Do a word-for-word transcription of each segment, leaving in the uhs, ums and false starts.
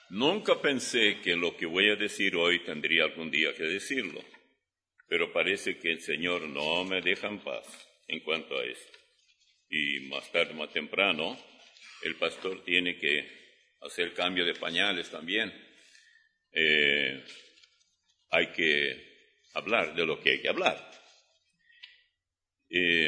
Nunca pensé que lo que voy a decir hoy tendría algún día que decirlo, pero parece que el Señor no me deja en paz en cuanto a esto. Y más tarde, más temprano, el pastor tiene que hacer cambio de pañales también. Eh, hay que hablar de lo que hay que hablar. Eh,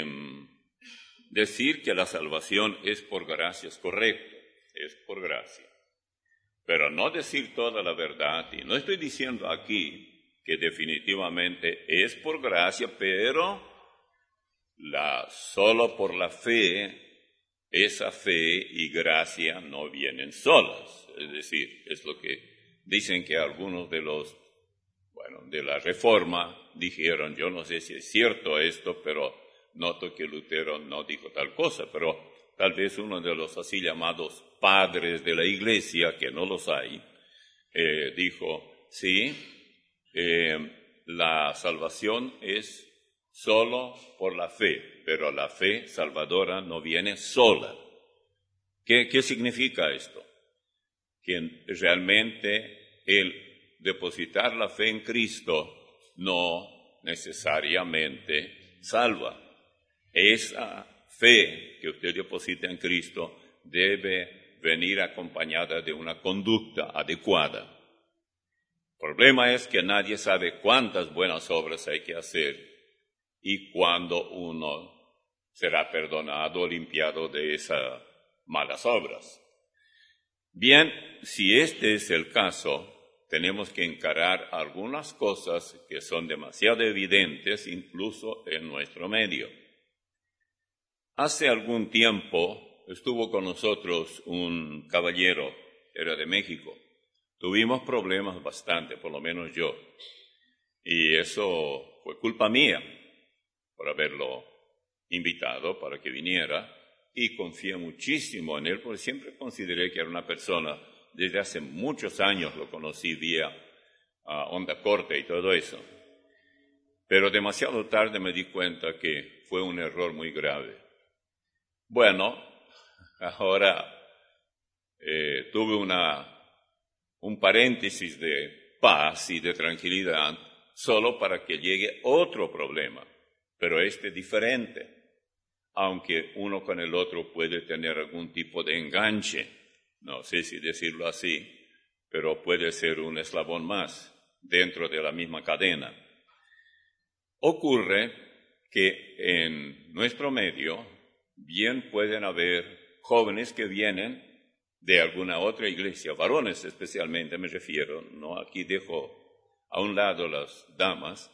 decir que la salvación es por gracia es correcto, es por gracia. Pero no decir toda la verdad, y no estoy diciendo aquí que definitivamente es por gracia, pero la, solo por la fe, esa fe y gracia no vienen solas. Es decir, es lo que dicen que algunos de los, bueno, de la Reforma dijeron, yo no sé si es cierto esto, pero noto que Lutero no dijo tal cosa, pero tal vez uno de los así llamados padres de la Iglesia, que no los hay, eh, dijo, sí, eh, la salvación es solo por la fe, pero la fe salvadora no viene sola. ¿Qué, qué significa esto? Que realmente el depositar la fe en Cristo no necesariamente salva. Esa fe que usted deposita en Cristo debe venir acompañada de una conducta adecuada. El problema es que nadie sabe cuántas buenas obras hay que hacer y cuándo uno será perdonado o limpiado de esas malas obras. Bien, si este es el caso, tenemos que encarar algunas cosas que son demasiado evidentes incluso en nuestro medio. Hace algún tiempo estuvo con nosotros un caballero, era de México. Tuvimos problemas bastante, por lo menos yo. Y eso fue culpa mía por haberlo invitado para que viniera. Y confié muchísimo en él, porque siempre consideré que era una persona, desde hace muchos años lo conocí vía uh, onda corta y todo eso. Pero demasiado tarde me di cuenta que fue un error muy grave. Bueno, ahora eh, tuve una, un paréntesis de paz y de tranquilidad solo para que llegue otro problema, pero este diferente, aunque uno con el otro puede tener algún tipo de enganche, no sé si decirlo así, pero puede ser un eslabón más dentro de la misma cadena. Ocurre que en nuestro medio bien pueden haber jóvenes que vienen de alguna otra iglesia, varones especialmente me refiero, no aquí dejo a un lado las damas,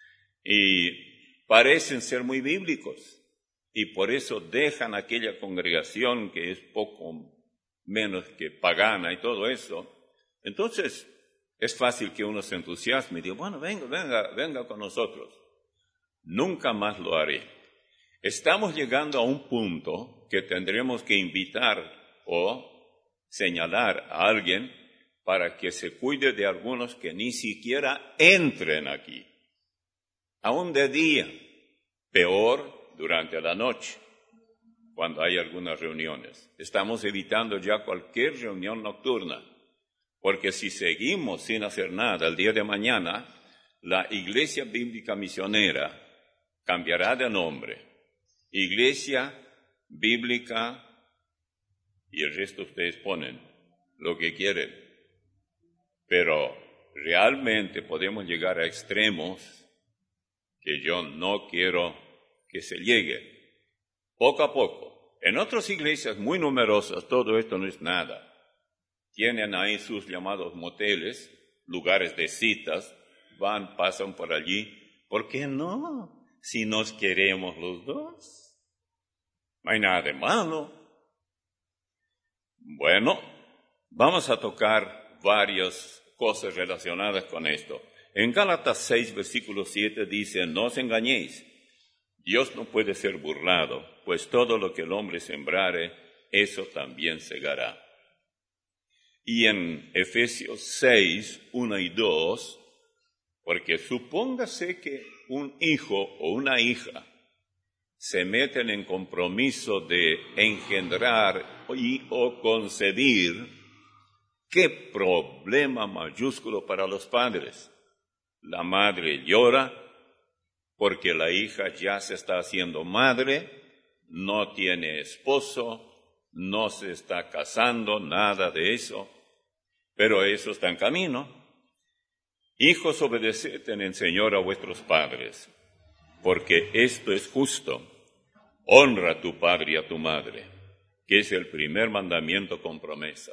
y parecen ser muy bíblicos, y por eso dejan aquella congregación que es poco menos que pagana y todo eso. Entonces es fácil que uno se entusiasme y diga, bueno, venga, venga, venga con nosotros. Nunca más lo haré. Estamos llegando a un punto que tendremos que invitar o señalar a alguien para que se cuide de algunos que ni siquiera entren aquí, aún de día, peor durante la noche, cuando hay algunas reuniones. Estamos evitando ya cualquier reunión nocturna, porque si seguimos sin hacer nada el día de mañana, la Iglesia Bíblica Misionera cambiará de nombre. Iglesia Bíblica, y el resto ustedes ponen lo que quieren. Pero realmente podemos llegar a extremos que yo no quiero que se llegue. Poco a poco. En otras iglesias muy numerosas todo esto no es nada. Tienen ahí sus llamados moteles, lugares de citas, van, pasan por allí. ¿Por qué no? Si nos queremos los dos. No hay nada de malo. Bueno, vamos a tocar varias cosas relacionadas con esto. En Gálatas seis, versículo siete dice, no os engañéis, Dios no puede ser burlado, pues todo lo que el hombre sembrare, eso también segará. Y en Efesios seis, uno y dos, porque supóngase que un hijo o una hija se meten en compromiso de engendrar y o concebir, qué problema mayúsculo para los padres. La madre llora porque la hija ya se está haciendo madre, no tiene esposo, no se está casando, nada de eso, pero eso está en camino. Hijos, obedeced en el Señor a vuestros padres, porque esto es justo. Honra a tu padre y a tu madre, que es el primer mandamiento con promesa.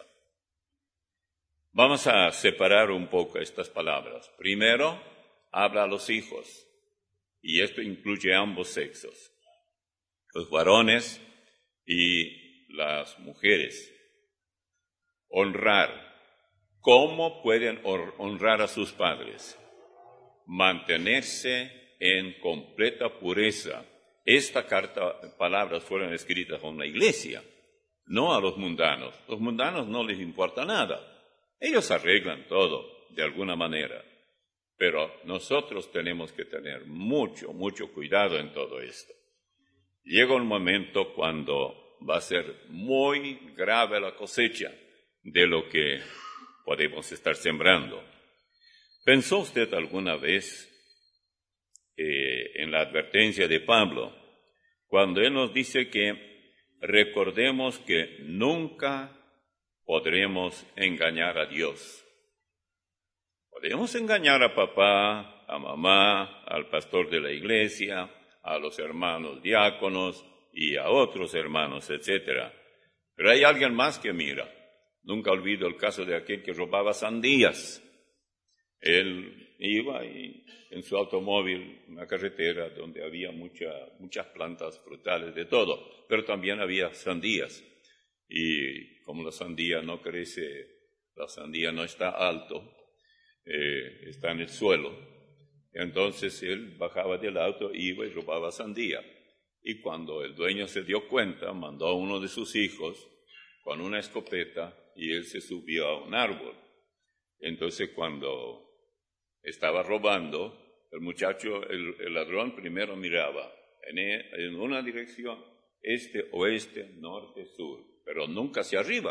Vamos a separar un poco estas palabras. Primero, habla a los hijos, y esto incluye ambos sexos, los varones y las mujeres. Honrar. ¿Cómo pueden honrar a sus padres? Mantenerse en completa pureza. Esta carta, palabras fueron escritas con la iglesia, no a los mundanos. Los mundanos no les importa nada. Ellos arreglan todo de alguna manera. Pero nosotros tenemos que tener mucho, mucho cuidado en todo esto. Llega un momento cuando va a ser muy grave la cosecha de lo que podemos estar sembrando. ¿Pensó usted alguna vez eh, en la advertencia de Pablo, cuando él nos dice que recordemos que nunca podremos engañar a Dios? Podemos engañar a papá, a mamá, al pastor de la iglesia, a los hermanos diáconos y a otros hermanos, etcétera. Pero hay alguien más que mira. Nunca olvido el caso de aquel que robaba sandías. Él iba y, en su automóvil, una carretera donde había mucha, muchas plantas frutales de todo, pero también había sandías. Y como la sandía no crece, la sandía no está alto, eh, está en el suelo. Entonces él bajaba del auto, iba y robaba sandía. Y cuando el dueño se dio cuenta, mandó a uno de sus hijos con una escopeta y él se subió a un árbol. Entonces cuando estaba robando, el muchacho, el, el ladrón primero miraba en, en una dirección, este, oeste, norte, sur, pero nunca hacia arriba.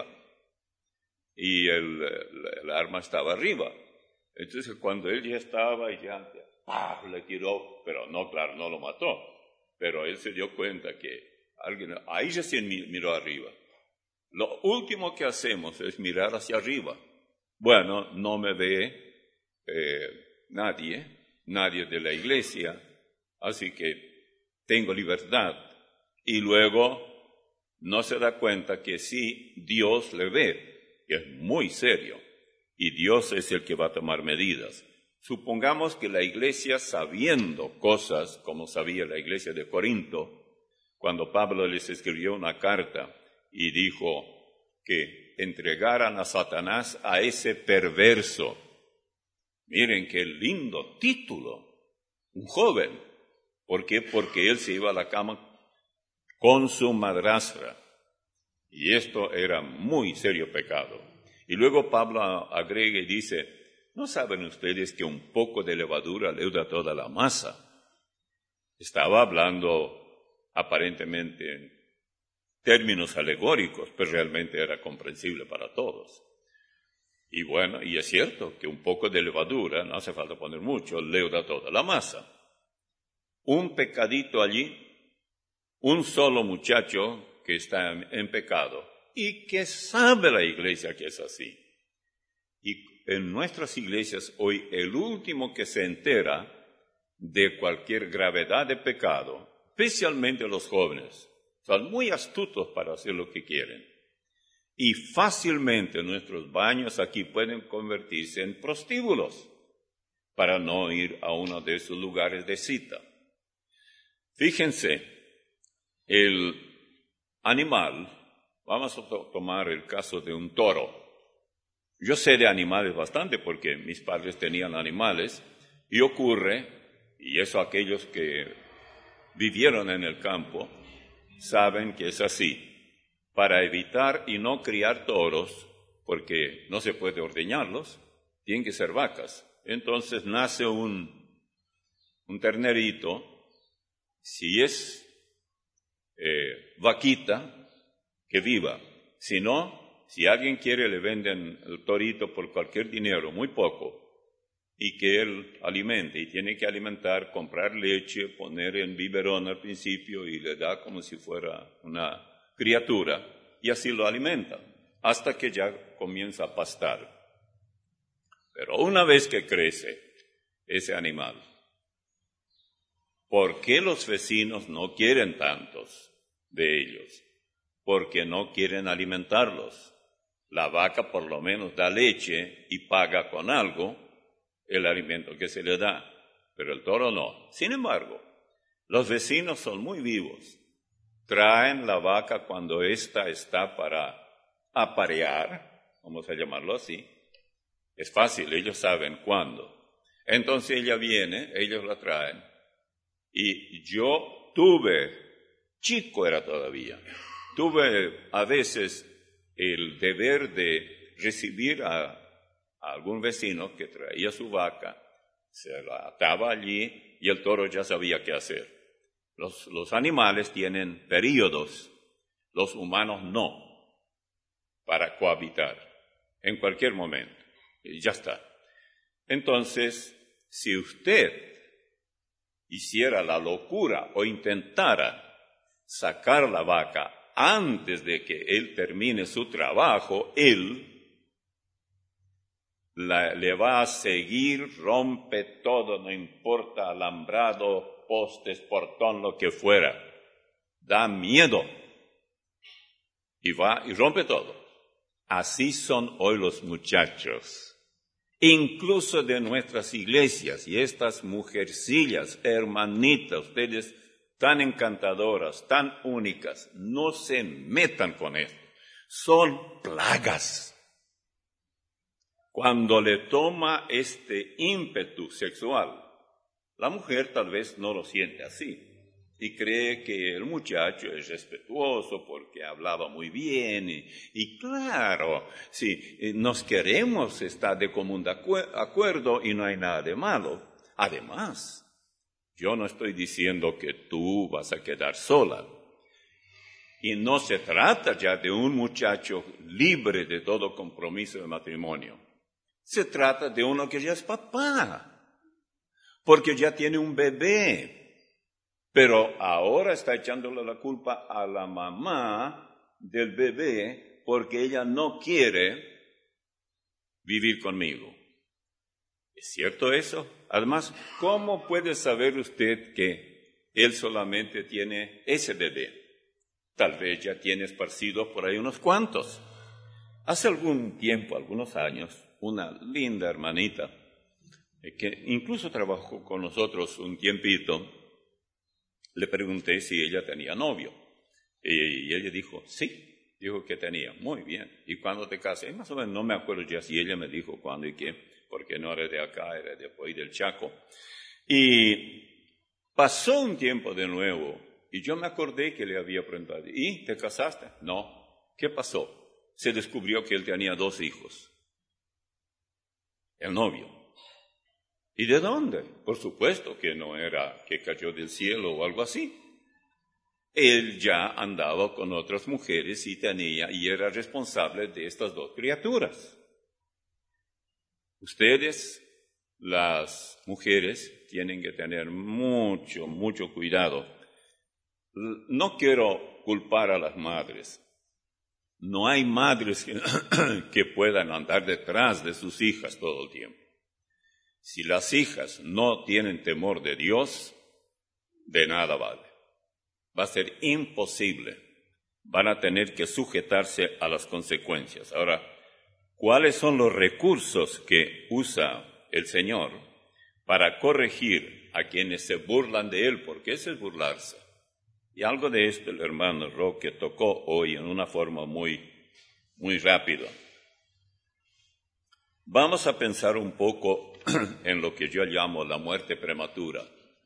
Y el, el, el arma estaba arriba. Entonces cuando él ya estaba, ya ¡pah!, le tiró, pero no, claro, no lo mató. Pero él se dio cuenta que alguien, ahí recién miró arriba. Lo último que hacemos es mirar hacia arriba. Bueno, no me ve eh, nadie, nadie de la iglesia, así que tengo libertad. Y luego no se da cuenta que sí, Dios le ve, que es muy serio, y Dios es el que va a tomar medidas. Supongamos que la iglesia, sabiendo cosas como sabía la iglesia de Corinto, cuando Pablo les escribió una carta y dijo que entregaran a Satanás a ese perverso. Miren qué lindo título, un joven. ¿Por qué? Porque él se iba a la cama con su madrastra. Y esto era muy serio pecado. Y luego Pablo agrega y dice, ¿no saben ustedes que un poco de levadura leuda toda la masa? Estaba hablando aparentemente en términos alegóricos, pero realmente era comprensible para todos. Y bueno, y es cierto que un poco de levadura, no hace falta poner mucho, leuda toda la masa. Un pecadito allí, un solo muchacho que está en, en pecado y que sabe la iglesia que es así. Y en nuestras iglesias hoy el último que se entera de cualquier gravedad de pecado, especialmente los jóvenes, son muy astutos para hacer lo que quieren. Y fácilmente nuestros baños aquí pueden convertirse en prostíbulos para no ir a uno de esos lugares de cita. Fíjense, el animal, vamos a to- tomar el caso de un toro. Yo sé de animales bastante porque mis padres tenían animales y ocurre, y eso aquellos que vivieron en el campo saben que es así. Para evitar y no criar toros, porque no se puede ordeñarlos, tienen que ser vacas. Entonces nace un, un ternerito, si es eh, vaquita, que viva, si no, Si alguien quiere, le venden el torito por cualquier dinero, muy poco, y que él alimente, y tiene que alimentar, comprar leche, poner en biberón al principio, y le da como si fuera una criatura, y así lo alimenta, hasta que ya comienza a pastar. Pero una vez que crece ese animal, ¿por qué los vecinos no quieren tantos de ellos? Porque no quieren alimentarlos. La vaca por lo menos da leche y paga con algo el alimento que se le da, pero el toro no. Sin embargo, los vecinos son muy vivos. Traen la vaca cuando ésta está para aparear, vamos a llamarlo así. Es fácil, ellos saben cuándo. Entonces ella viene, ellos la traen. Y yo tuve, chico era todavía, tuve a veces el deber de recibir a, a algún vecino que traía su vaca, se la ataba allí y el toro ya sabía qué hacer. Los, los animales tienen períodos, los humanos no, para cohabitar en cualquier momento. Y ya está. Entonces, si usted hiciera la locura o intentara sacar la vaca antes de que él termine su trabajo, él la, le va a seguir, rompe todo, no importa, alambrado, postes, portón, lo que fuera. Da miedo. Y va y rompe todo. Así son hoy los muchachos. Incluso de nuestras iglesias, y estas mujercillas, hermanitas, ustedes tan encantadoras, tan únicas, no se metan con esto. Son plagas. Cuando le toma este ímpetu sexual, la mujer tal vez no lo siente así, y cree que el muchacho es respetuoso porque hablaba muy bien, y, y claro, si nos queremos, está de común de acuerdo y no hay nada de malo. Además, yo no estoy diciendo que tú vas a quedar sola. Y no se trata ya de un muchacho libre de todo compromiso de matrimonio. Se trata de uno que ya es papá, porque ya tiene un bebé. Pero ahora está echándole la culpa a la mamá del bebé porque ella no quiere vivir conmigo. ¿Es cierto eso? Además, ¿cómo puede saber usted que él solamente tiene ese bebé? Tal vez ya tiene esparcidos por ahí unos cuantos. Hace algún tiempo, algunos años, una linda hermanita, que incluso trabajó con nosotros un tiempito, le pregunté si ella tenía novio. Y ella dijo, sí, dijo que tenía. Muy bien. ¿Y cuándo te casas? Más o menos no me acuerdo ya si ella me dijo cuándo y qué, porque no era de acá, era de ahí del Chaco. Y pasó un tiempo de nuevo, y yo me acordé que le había preguntado, ¿y te casaste? No. ¿Qué pasó? Se descubrió que él tenía dos hijos. El novio. ¿Y de dónde? Por supuesto que no era que cayó del cielo o algo así. Él ya andaba con otras mujeres y tenía y era responsable de estas dos criaturas. Ustedes, las mujeres, tienen que tener mucho, mucho cuidado. No quiero culpar a las madres. No hay madres que, que puedan andar detrás de sus hijas todo el tiempo. Si las hijas no tienen temor de Dios, de nada vale. Va a ser imposible. Van a tener que sujetarse a las consecuencias. Ahora, ¿cuáles son los recursos que usa el Señor para corregir a quienes se burlan de Él? Porque eso es burlarse. Y algo de esto el hermano Roque tocó hoy en una forma muy, muy rápida. Vamos a pensar un poco en lo que yo llamo la muerte prematura.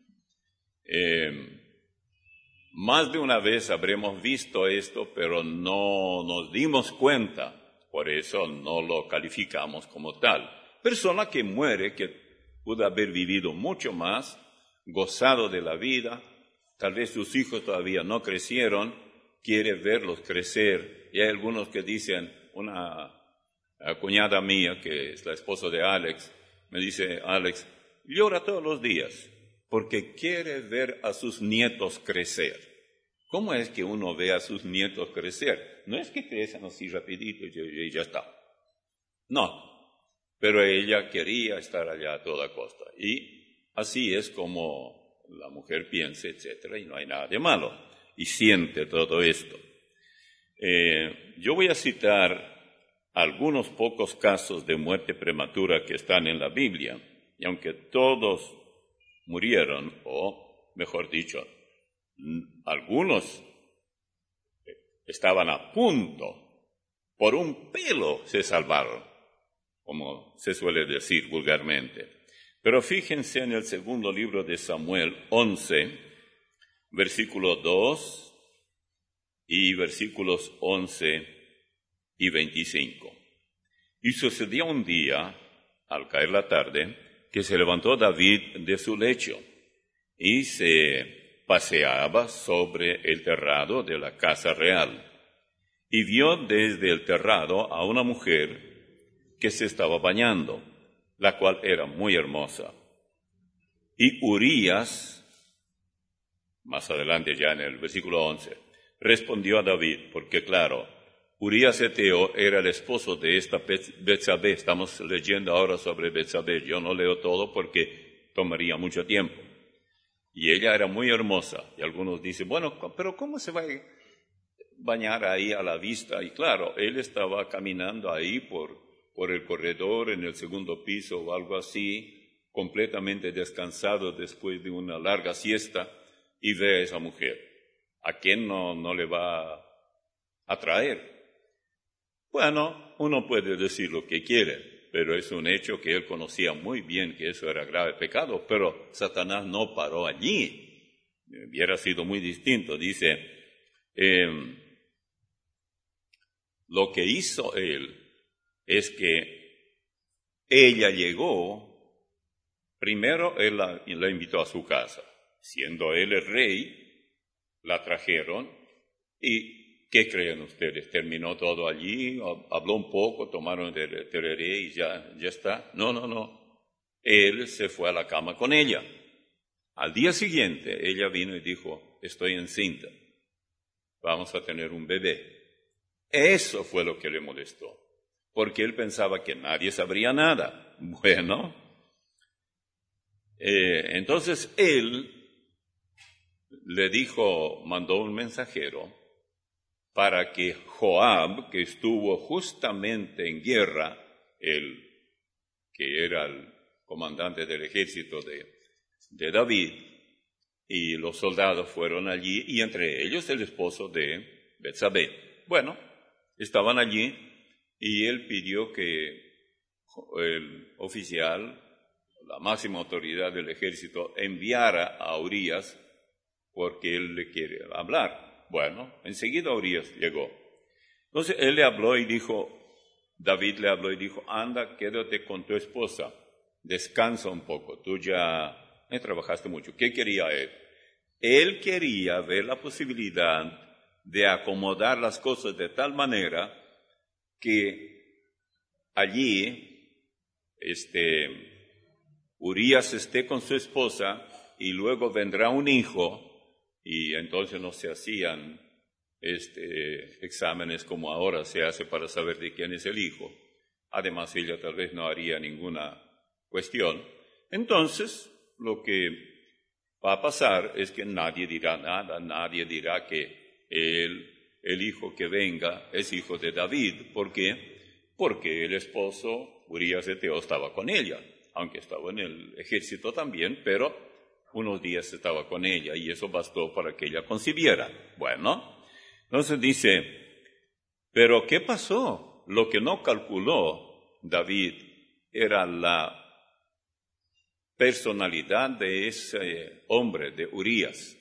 Eh, más de una vez habremos visto esto, pero no nos dimos cuenta, por eso no lo calificamos como tal. Persona que muere, que pudo haber vivido mucho más, gozado de la vida, tal vez sus hijos todavía no crecieron, quiere verlos crecer, y hay algunos que dicen, una cuñada mía, que es la esposa de Alex, me dice, Alex, llora todos los días porque quiere ver a sus nietos crecer. ¿Cómo es que uno ve a sus nietos crecer? No es que crecen así rapidito y ya está. No, pero ella quería estar allá a toda costa. Y así es como la mujer piensa, etcétera, y no hay nada de malo. Y siente todo esto. Eh, yo voy a citar algunos pocos casos de muerte prematura que están en la Biblia, y aunque todos murieron, o mejor dicho, algunos estaban a punto, por un pelo se salvaron, como se suele decir vulgarmente. Pero fíjense en el segundo libro de Samuel, once, versículo dos y versículos once y veinticinco. Y sucedió un día, al caer la tarde, que se levantó David de su lecho y se paseaba sobre el terrado de la casa real. Y vio desde el terrado a una mujer que se estaba bañando, la cual era muy hermosa. Y Urías, más adelante ya en el versículo once, respondió a David, porque claro, Urías Eteo era el esposo de esta Betsabé. Estamos leyendo ahora sobre Betsabé. Yo no leo todo porque tomaría mucho tiempo. Y ella era muy hermosa. Y algunos dicen, bueno, pero ¿cómo se va a bañar ahí a la vista? Y claro, él estaba caminando ahí por, por el corredor en el segundo piso o algo así, completamente descansado después de una larga siesta, y ve a esa mujer. ¿A quién no, no le va a atraer? Bueno, uno puede decir lo que quiere, pero es un hecho que él conocía muy bien que eso era grave pecado, pero Satanás no paró allí. Hubiera sido muy distinto. Dice, eh, lo que hizo él es que ella llegó, primero él la, la invitó a su casa. Siendo él el rey, la trajeron y ¿qué creen ustedes? ¿Terminó todo allí? ¿Habló un poco? ¿Tomaron el tereré y ya, ya está? No, no, no. Él se fue a la cama con ella. Al día siguiente, ella vino y dijo, estoy encinta. Vamos a tener un bebé. Eso fue lo que le molestó. Porque él pensaba que nadie sabría nada. Bueno, eh, entonces él le dijo, mandó un mensajero para que Joab, que estuvo justamente en guerra, el que era el comandante del ejército de, de David, y los soldados fueron allí, y entre ellos el esposo de Betsabé. Bueno, estaban allí, y él pidió que el oficial, la máxima autoridad del ejército, enviara a Urías, porque él le quiere hablar. Bueno, enseguida Urías llegó. Entonces él le habló y dijo, David le habló y dijo, anda, quédate con tu esposa, descansa un poco, tú ya eh, trabajaste mucho. ¿Qué quería él? Él quería ver la posibilidad de acomodar las cosas de tal manera que allí este, Urías esté con su esposa y luego vendrá un hijo. Y entonces no se hacían este, exámenes como ahora se hace para saber de quién es el hijo. Además, ella tal vez no haría ninguna cuestión. Entonces, lo que va a pasar es que nadie dirá nada, nadie dirá que él, el hijo que venga es hijo de David. ¿Por qué? Porque el esposo, Urías Eteo, estaba con ella, aunque estaba en el ejército también, pero unos días estaba con ella y eso bastó para que ella concibiera. Bueno, entonces dice, pero ¿qué pasó? Lo que no calculó David era la personalidad de ese hombre, de Urías.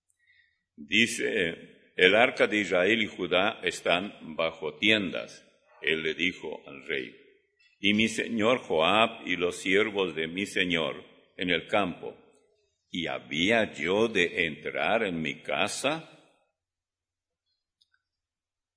Dice, el arca de Israel y Judá están bajo tiendas. Él le dijo al rey, y mi señor Joab y los siervos de mi señor en el campo. ¿Y había yo de entrar en mi casa?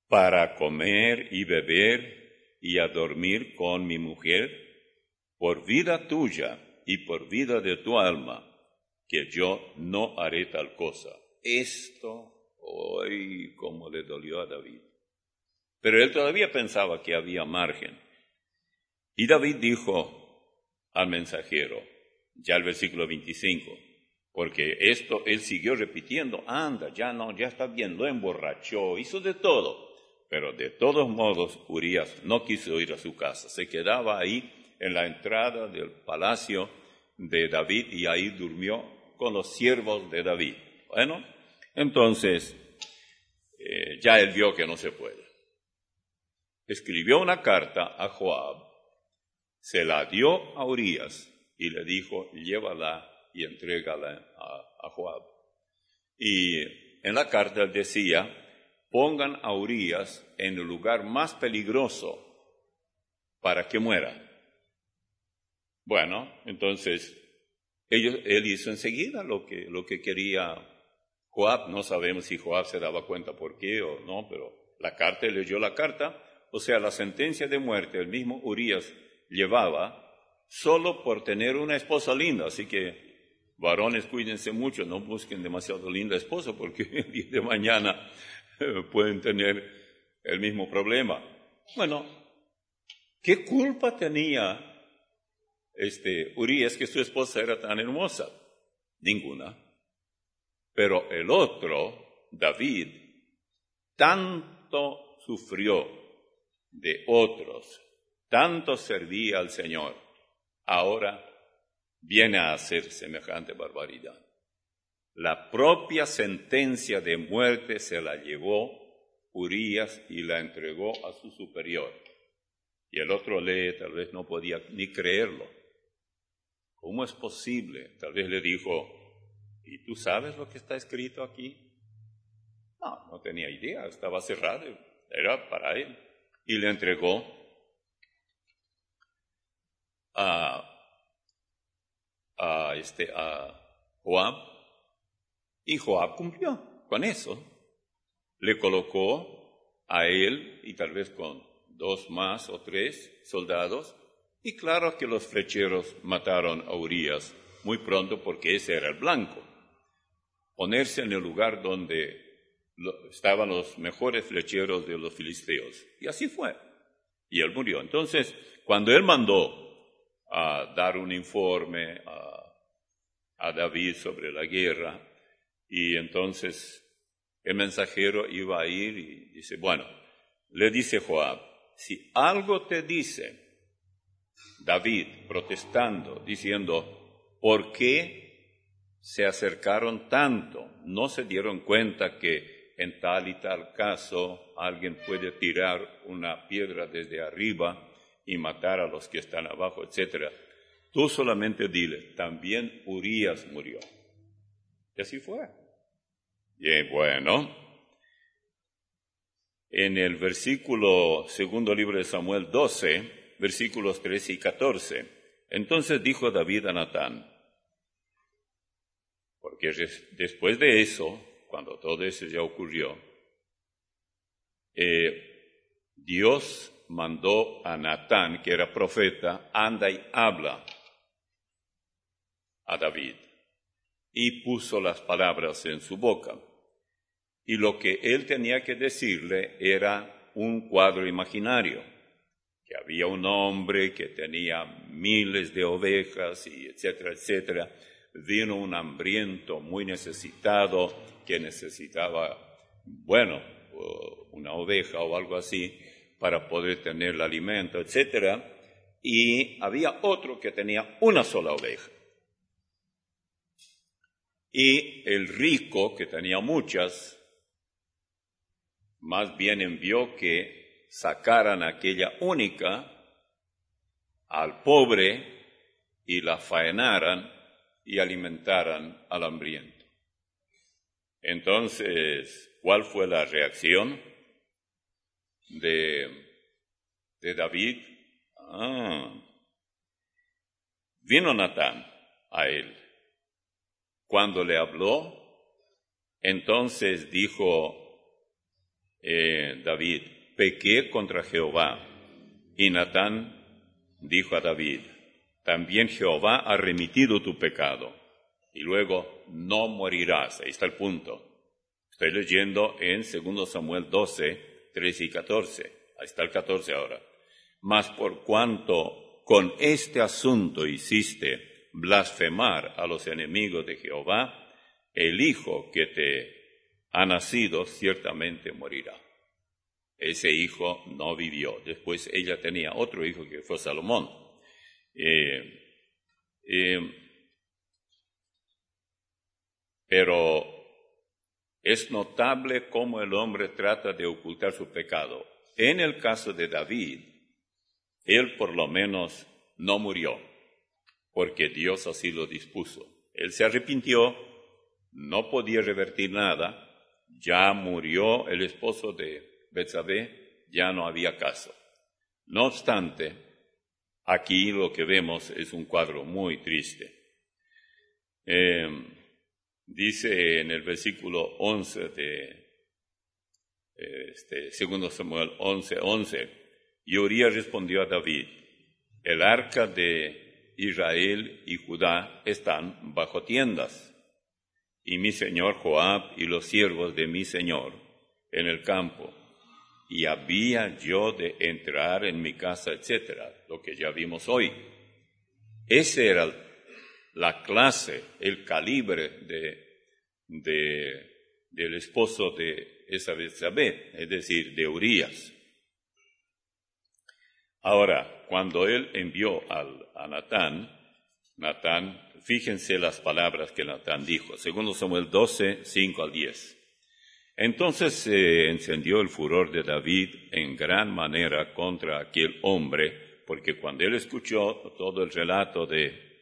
para comer y beber y a dormir con mi mujer, por vida tuya y por vida de tu alma, que yo no haré tal cosa. Esto, hoy, cómo le dolió a David. Pero él todavía pensaba que había margen. Y David dijo al mensajero, ya el versículo veinticinco, porque esto él siguió repitiendo, anda, ya no, ya está bien, lo emborrachó, hizo de todo. Pero de todos modos, Urías no quiso ir a su casa, se quedaba ahí en la entrada del palacio de David y ahí durmió con los siervos de David. Bueno, entonces eh, ya él vio que no se puede. Escribió una carta a Joab, se la dio a Urías y le dijo, llévala y entrégala a, a Joab. Y en la carta él decía, pongan a Urías en el lugar más peligroso para que muera. Bueno, entonces ellos, él hizo enseguida lo que, lo que quería Joab. No sabemos si Joab se daba cuenta por qué o no, pero la carta, él leyó la carta. O sea, la sentencia de muerte, el mismo Urías llevaba solo por tener una esposa linda. Así que, varones, cuídense mucho, no busquen demasiado linda esposa, porque el día de mañana eh, pueden tener el mismo problema. Bueno, ¿qué culpa tenía este Urías que su esposa era tan hermosa? Ninguna. Pero el otro, David, tanto sufrió de otros, tanto servía al Señor, ahora viene a hacer semejante barbaridad. La propia sentencia de muerte se la llevó Urías y la entregó a su superior. Y el otro lee, tal vez no podía ni creerlo. ¿Cómo es posible? Tal vez le dijo, ¿y tú sabes lo que está escrito aquí? No, no tenía idea, estaba cerrado, era para él. Y le entregó a, a, este, a Joab, y Joab cumplió con eso. Le colocó a él, y tal vez con dos más o tres soldados, y claro que los flecheros mataron a Urías muy pronto porque ese era el blanco. Ponerse en el lugar donde estaban los mejores flecheros de los filisteos. Y así fue. Y él murió. Entonces, cuando él mandó a dar un informe a, a David sobre la guerra, y entonces el mensajero iba a ir y dice, bueno, le dice Joab, si algo te dice David protestando, diciendo, ¿por qué se acercaron tanto? ¿No se dieron cuenta que en tal y tal caso alguien puede tirar una piedra desde arriba y matar a los que están abajo, etcétera? Tú solamente dile, también Urías murió. Y así fue. Y bueno, en el versículo segundo libro de Samuel doce, versículos trece y catorce, entonces dijo David a Natán, porque después de eso, cuando todo eso ya ocurrió, eh, Dios mandó a Natán, que era profeta, anda y habla a David, y puso las palabras en su boca. Y lo que él tenía que decirle era un cuadro imaginario, que había un hombre que tenía miles de ovejas, y etcétera, etcétera. Vino un hambriento muy necesitado que necesitaba, bueno, una oveja o algo así para poder tener el alimento, etcétera. Y había otro que tenía una sola oveja. Y el rico, que tenía muchas, más bien envió que sacaran aquella única al pobre y la faenaran y alimentaran al hambriento. Entonces, ¿cuál fue la reacción de, de David? Ah, vino Natán a él. Cuando le habló, entonces dijo eh, David, pequé contra Jehová. Y Natán dijo a David, también Jehová ha remitido tu pecado. Y luego, no morirás. Ahí está el punto. Estoy leyendo en segundo Samuel doce, trece y catorce. Ahí está el catorce ahora. Mas por cuanto con este asunto hiciste blasfemar a los enemigos de Jehová, el hijo que te ha nacido ciertamente morirá. Ese hijo no vivió. Después ella tenía otro hijo que fue Salomón. Eh, eh, pero es notable cómo el hombre trata de ocultar su pecado. En el caso de David, él por lo menos no murió, porque Dios así lo dispuso. Él se arrepintió, no podía revertir nada, ya murió el esposo de Betsabé, ya no había caso. No obstante, aquí lo que vemos es un cuadro muy triste. Eh, dice en el versículo once de este, segundo Samuel once, once, y Urías respondió a David, el arca de Israel y Judá están bajo tiendas, y mi señor Joab y los siervos de mi señor en el campo, y había yo de entrar en mi casa, etcétera, lo que ya vimos hoy. Ese era la clase, el calibre de, de, del esposo de esa Betsabé, es decir, de Urías. Ahora, cuando él envió al, a Natán, Natán, fíjense las palabras que Natán dijo, segundo Samuel doce, cinco al diez. Entonces se encendió el furor de David en gran manera contra aquel hombre, porque cuando él escuchó todo el relato de,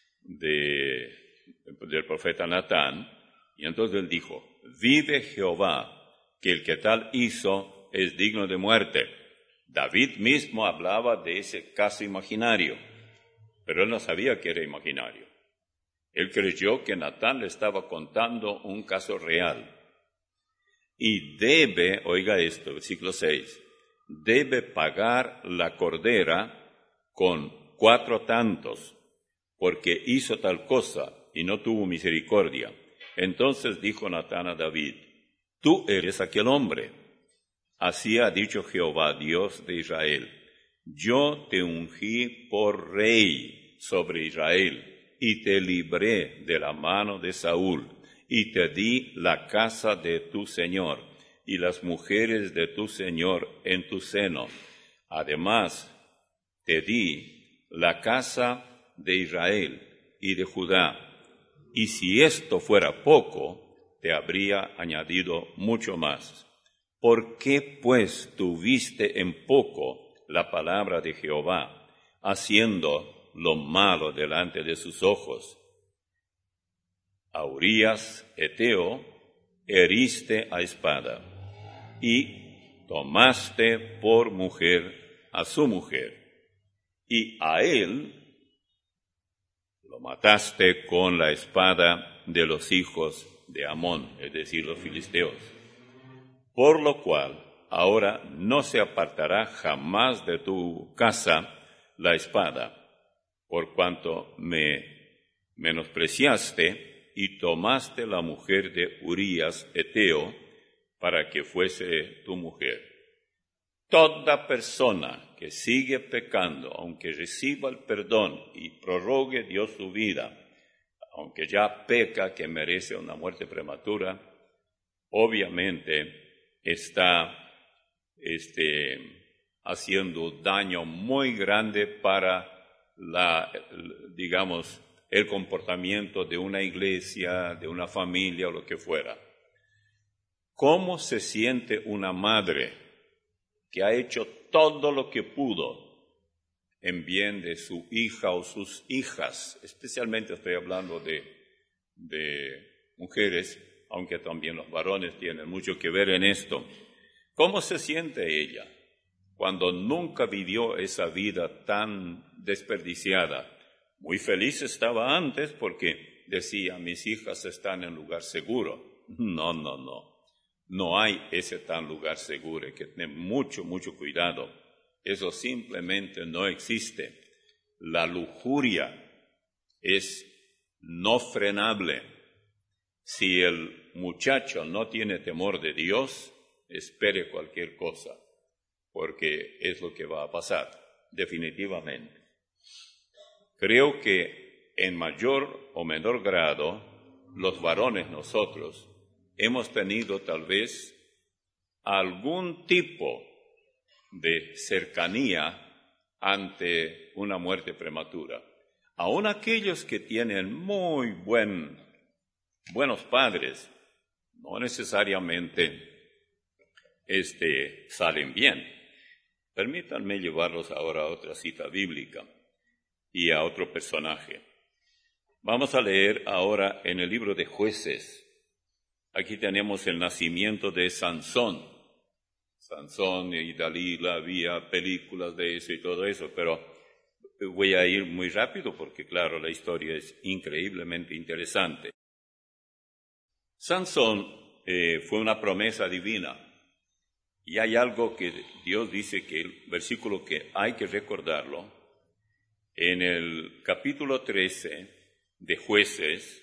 de, del profeta Natán, y entonces él dijo, vive Jehová, que el que tal hizo es digno de muerte. David mismo hablaba de ese caso imaginario, pero él no sabía que era imaginario. Él creyó que Natán le estaba contando un caso real. Y debe, oiga esto, versículo seis, debe pagar la cordera con cuatro tantos, porque hizo tal cosa y no tuvo misericordia. Entonces dijo Natán a David, tú eres aquel hombre. Así ha dicho Jehová, Dios de Israel, yo te ungí por rey sobre Israel y te libré de la mano de Saúl y te di la casa de tu señor y las mujeres de tu señor en tu seno. Además, te di la casa de Israel y de Judá. Y si esto fuera poco, te habría añadido mucho más. ¿Por qué, pues, tuviste en poco la palabra de Jehová, haciendo lo malo delante de sus ojos? A Urías, Eteo, heriste a espada, y tomaste por mujer a su mujer, y a él lo mataste con la espada de los hijos de Amón, es decir, los filisteos. Por lo cual, ahora no se apartará jamás de tu casa la espada, por cuanto me menospreciaste y tomaste la mujer de Urías, Eteo, para que fuese tu mujer. Toda persona que sigue pecando, aunque reciba el perdón y prorrogue Dios su vida, aunque ya peca que merece una muerte prematura, obviamente está este, haciendo daño muy grande para la, digamos, el comportamiento de una iglesia, de una familia o lo que fuera. ¿Cómo se siente una madre que ha hecho todo lo que pudo en bien de su hija o sus hijas? Especialmente estoy hablando de, de mujeres, aunque también los varones tienen mucho que ver en esto. ¿Cómo se siente ella cuando nunca vivió esa vida tan desperdiciada? Muy feliz estaba antes porque decía, mis hijas están en lugar seguro. No, no, no. No hay ese tal lugar seguro, hay que tener mucho, mucho cuidado. Eso simplemente no existe. La lujuria es no frenable. Si el muchacho no tiene temor de Dios, espere cualquier cosa, porque es lo que va a pasar, definitivamente. Creo que en mayor o menor grado, los varones nosotros hemos tenido tal vez algún tipo de cercanía ante una muerte prematura. Aun aquellos que tienen muy buen, buenos padres, no necesariamente este, salen bien. Permítanme llevarlos ahora a otra cita bíblica y a otro personaje. Vamos a leer ahora en el libro de Jueces. Aquí tenemos el nacimiento de Sansón. Sansón y Dalila, había películas de eso y todo eso, pero voy a ir muy rápido porque, claro, la historia es increíblemente interesante. Sansón eh, fue una promesa divina. Y hay algo que Dios dice, que el versículo que hay que recordarlo, en el capítulo trece de Jueces,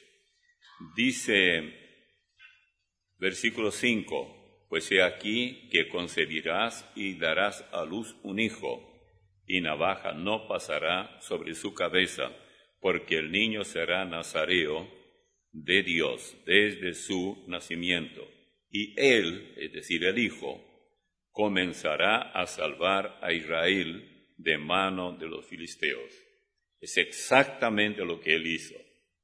dice, versículo cinco, pues he aquí que concebirás y darás a luz un hijo, y navaja no pasará sobre su cabeza, porque el niño será nazareo de Dios desde su nacimiento, y él, es decir, el hijo, comenzará a salvar a Israel de mano de los filisteos. Es exactamente lo que él hizo.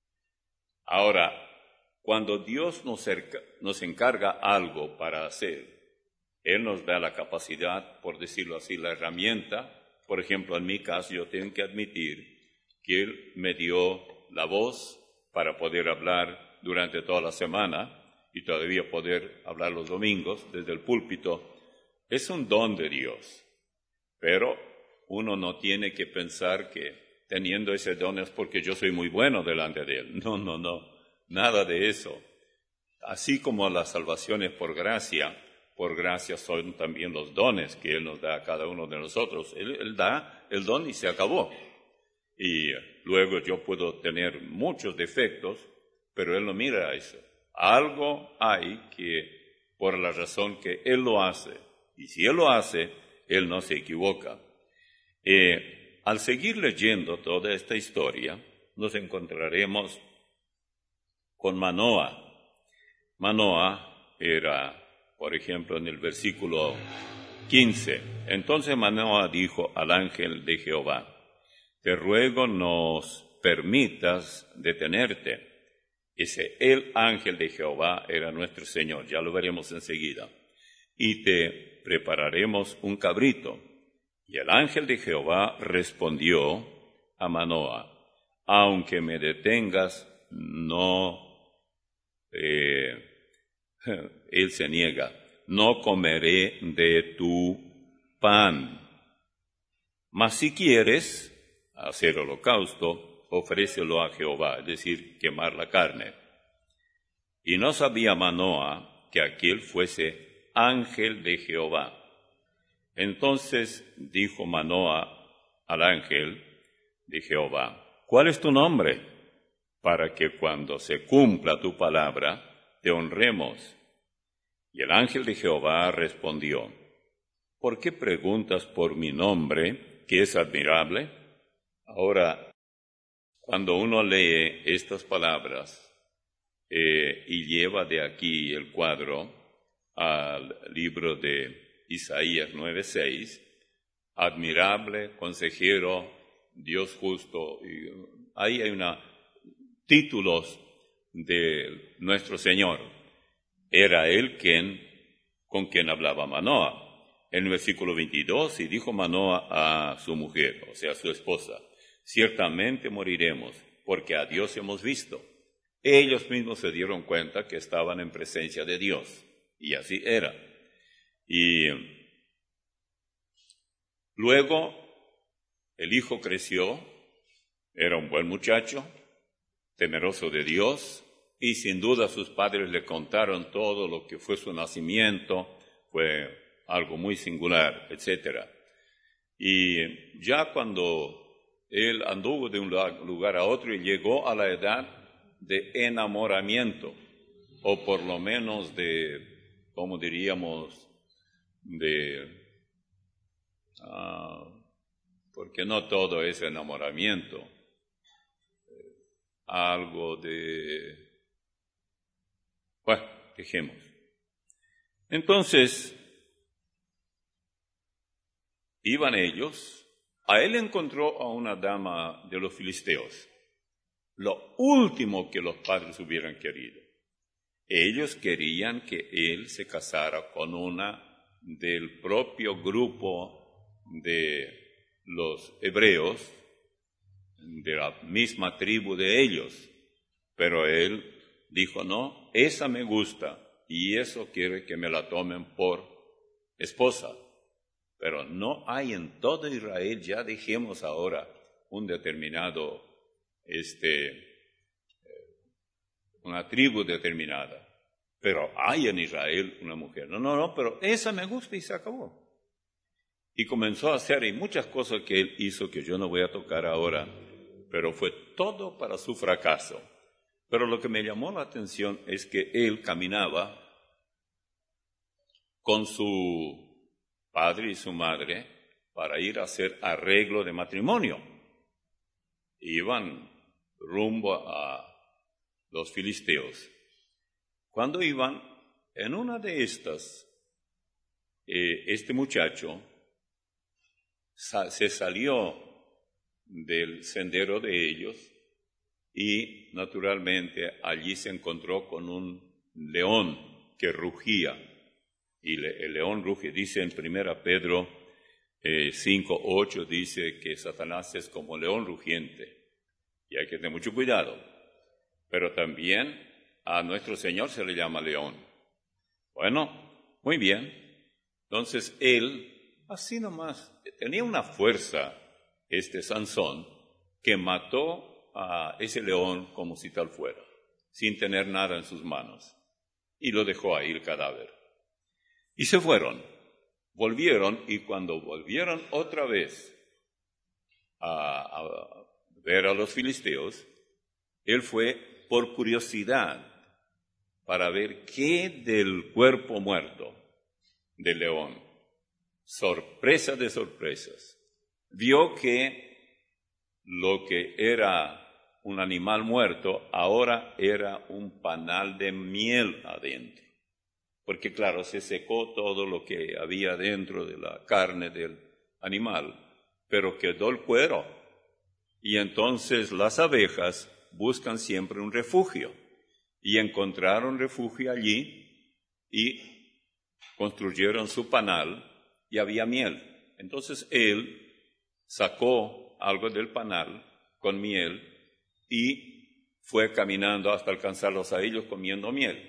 Ahora, cuando Dios nos, cerca, nos encarga algo para hacer, Él nos da la capacidad, por decirlo así, la herramienta. Por ejemplo, en mi caso, yo tengo que admitir que Él me dio la voz para poder hablar durante toda la semana y todavía poder hablar los domingos desde el púlpito. Es un don de Dios, pero uno no tiene que pensar que teniendo ese don es porque yo soy muy bueno delante de Él. No, no, no, nada de eso. Así como la salvación es por gracia, por gracia son también los dones que Él nos da a cada uno de nosotros. Él, él da el don y se acabó. Y luego yo puedo tener muchos defectos, pero Él no mira a eso. Algo hay que, por la razón que Él lo hace, y si Él lo hace, Él no se equivoca. Eh, al seguir leyendo toda esta historia, nos encontraremos con Manoa. Manoa era, por ejemplo, en el versículo quince. Entonces Manoa dijo al ángel de Jehová, te ruego nos permitas detenerte. Ese el ángel de Jehová era nuestro Señor, ya lo veremos enseguida. Y te prepararemos un cabrito. Y el ángel de Jehová respondió a Manoa, aunque me detengas, no, eh, él se niega, no comeré de tu pan. Mas si quieres hacer holocausto, ofrécelo a Jehová, es decir, quemar la carne. Y no sabía Manoa que aquel fuese ángel de Jehová. Entonces dijo Manoa al ángel de Jehová, ¿cuál es tu nombre? Para que cuando se cumpla tu palabra, te honremos. Y el ángel de Jehová respondió, ¿por qué preguntas por mi nombre, que es admirable? Ahora, cuando uno lee estas palabras eh, y lleva de aquí el cuadro al libro de Isaías nueve seis, admirable, consejero, Dios justo, y ahí hay una, títulos de nuestro Señor. Era Él quien, con quien hablaba Manoa. En el versículo veintidós, y dijo Manoa a su mujer, o sea, a su esposa, ciertamente moriremos, porque a Dios hemos visto. Ellos mismos se dieron cuenta que estaban en presencia de Dios, y así era. Y luego el hijo creció, era un buen muchacho, temeroso de Dios, y sin duda sus padres le contaron todo lo que fue su nacimiento, fue algo muy singular, etcétera. Y ya cuando él anduvo de un lugar a otro y llegó a la edad de enamoramiento, o por lo menos de, ¿cómo diríamos?, de, uh, porque no todo es enamoramiento, algo de, bueno, dejemos. Entonces, iban ellos, a él encontró a una dama de los filisteos, lo último que los padres hubieran querido. Ellos querían que él se casara con una del propio grupo de los hebreos, de la misma tribu de ellos, pero él dijo, no, esa me gusta y eso quiere que me la tomen por esposa. Pero no hay en todo Israel, ya dejemos ahora un determinado, este, una tribu determinada. Pero hay en Israel una mujer. No, no, no, pero esa me gusta y se acabó. Y comenzó a hacer y muchas cosas que él hizo que yo no voy a tocar ahora, pero fue todo para su fracaso. Pero lo que me llamó la atención es que él caminaba con su padre y su madre para ir a hacer arreglo de matrimonio. Iban rumbo a los filisteos. Cuando iban, en una de estas, eh, este muchacho sa- se salió del sendero de ellos y naturalmente allí se encontró con un león que rugía. Y le, el león ruge, dice en primera Pedro eh, cinco ocho, dice que Satanás es como león rugiente y hay que tener mucho cuidado. Pero también a nuestro Señor se le llama león. Bueno, muy bien. Entonces él, así nomás, tenía una fuerza, este Sansón, que mató a ese león como si tal fuera, sin tener nada en sus manos. Y lo dejó ahí el cadáver. Y se fueron, volvieron, y cuando volvieron otra vez a, a ver a los filisteos, él fue por curiosidad para ver qué del cuerpo muerto del león. Sorpresa de sorpresas. Vio que lo que era un animal muerto ahora era un panal de miel adentro. Porque claro, se secó todo lo que había dentro de la carne del animal, pero quedó el cuero. Y entonces las abejas buscan siempre un refugio. Y encontraron refugio allí y construyeron su panal y había miel. Entonces él sacó algo del panal con miel y fue caminando hasta alcanzarlos a ellos comiendo miel.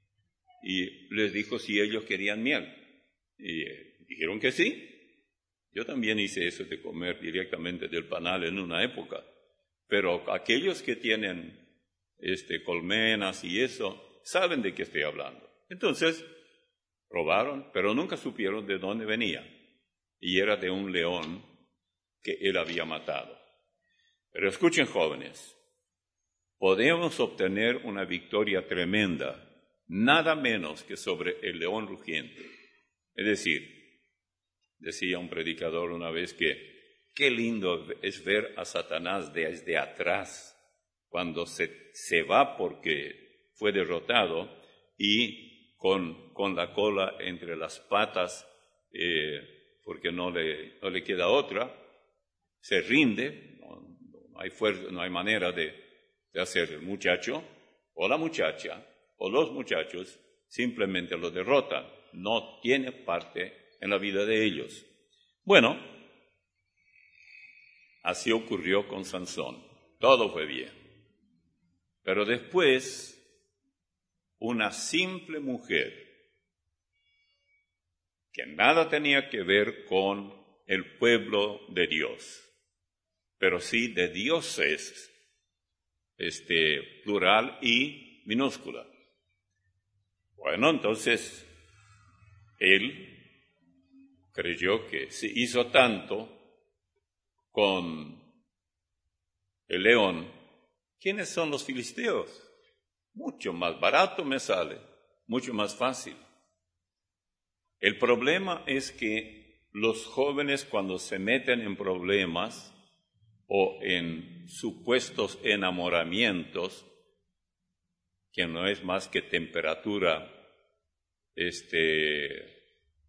Y les dijo si ellos querían miel. Y eh, dijeron que sí. Yo también hice eso de comer directamente del panal en una época. Pero aquellos que tienen este, colmenas y eso, saben de qué estoy hablando. Entonces, probaron, pero nunca supieron de dónde venía. Y era de un león que él había matado. Pero escuchen, jóvenes, podemos obtener una victoria tremenda, nada menos que sobre el león rugiente. Es decir, decía un predicador una vez que qué lindo es ver a Satanás desde atrás, cuando se, se va porque fue derrotado y con, con la cola entre las patas, eh, porque no le, no le queda otra, se rinde, no, no hay fuerza, no hay manera de, de hacer el muchacho o la muchacha o los muchachos, simplemente lo derrotan, no tiene parte en la vida de ellos. Bueno, así ocurrió con Sansón, todo fue bien. Pero después, una simple mujer, que nada tenía que ver con el pueblo de Dios, pero sí de dioses, este, plural, y minúscula. Bueno, entonces él creyó que se hizo tanto con el león. ¿Quiénes son los filisteos? Mucho más barato me sale, mucho más fácil. El problema es que los jóvenes, cuando se meten en problemas o en supuestos enamoramientos, que no es más que temperatura este,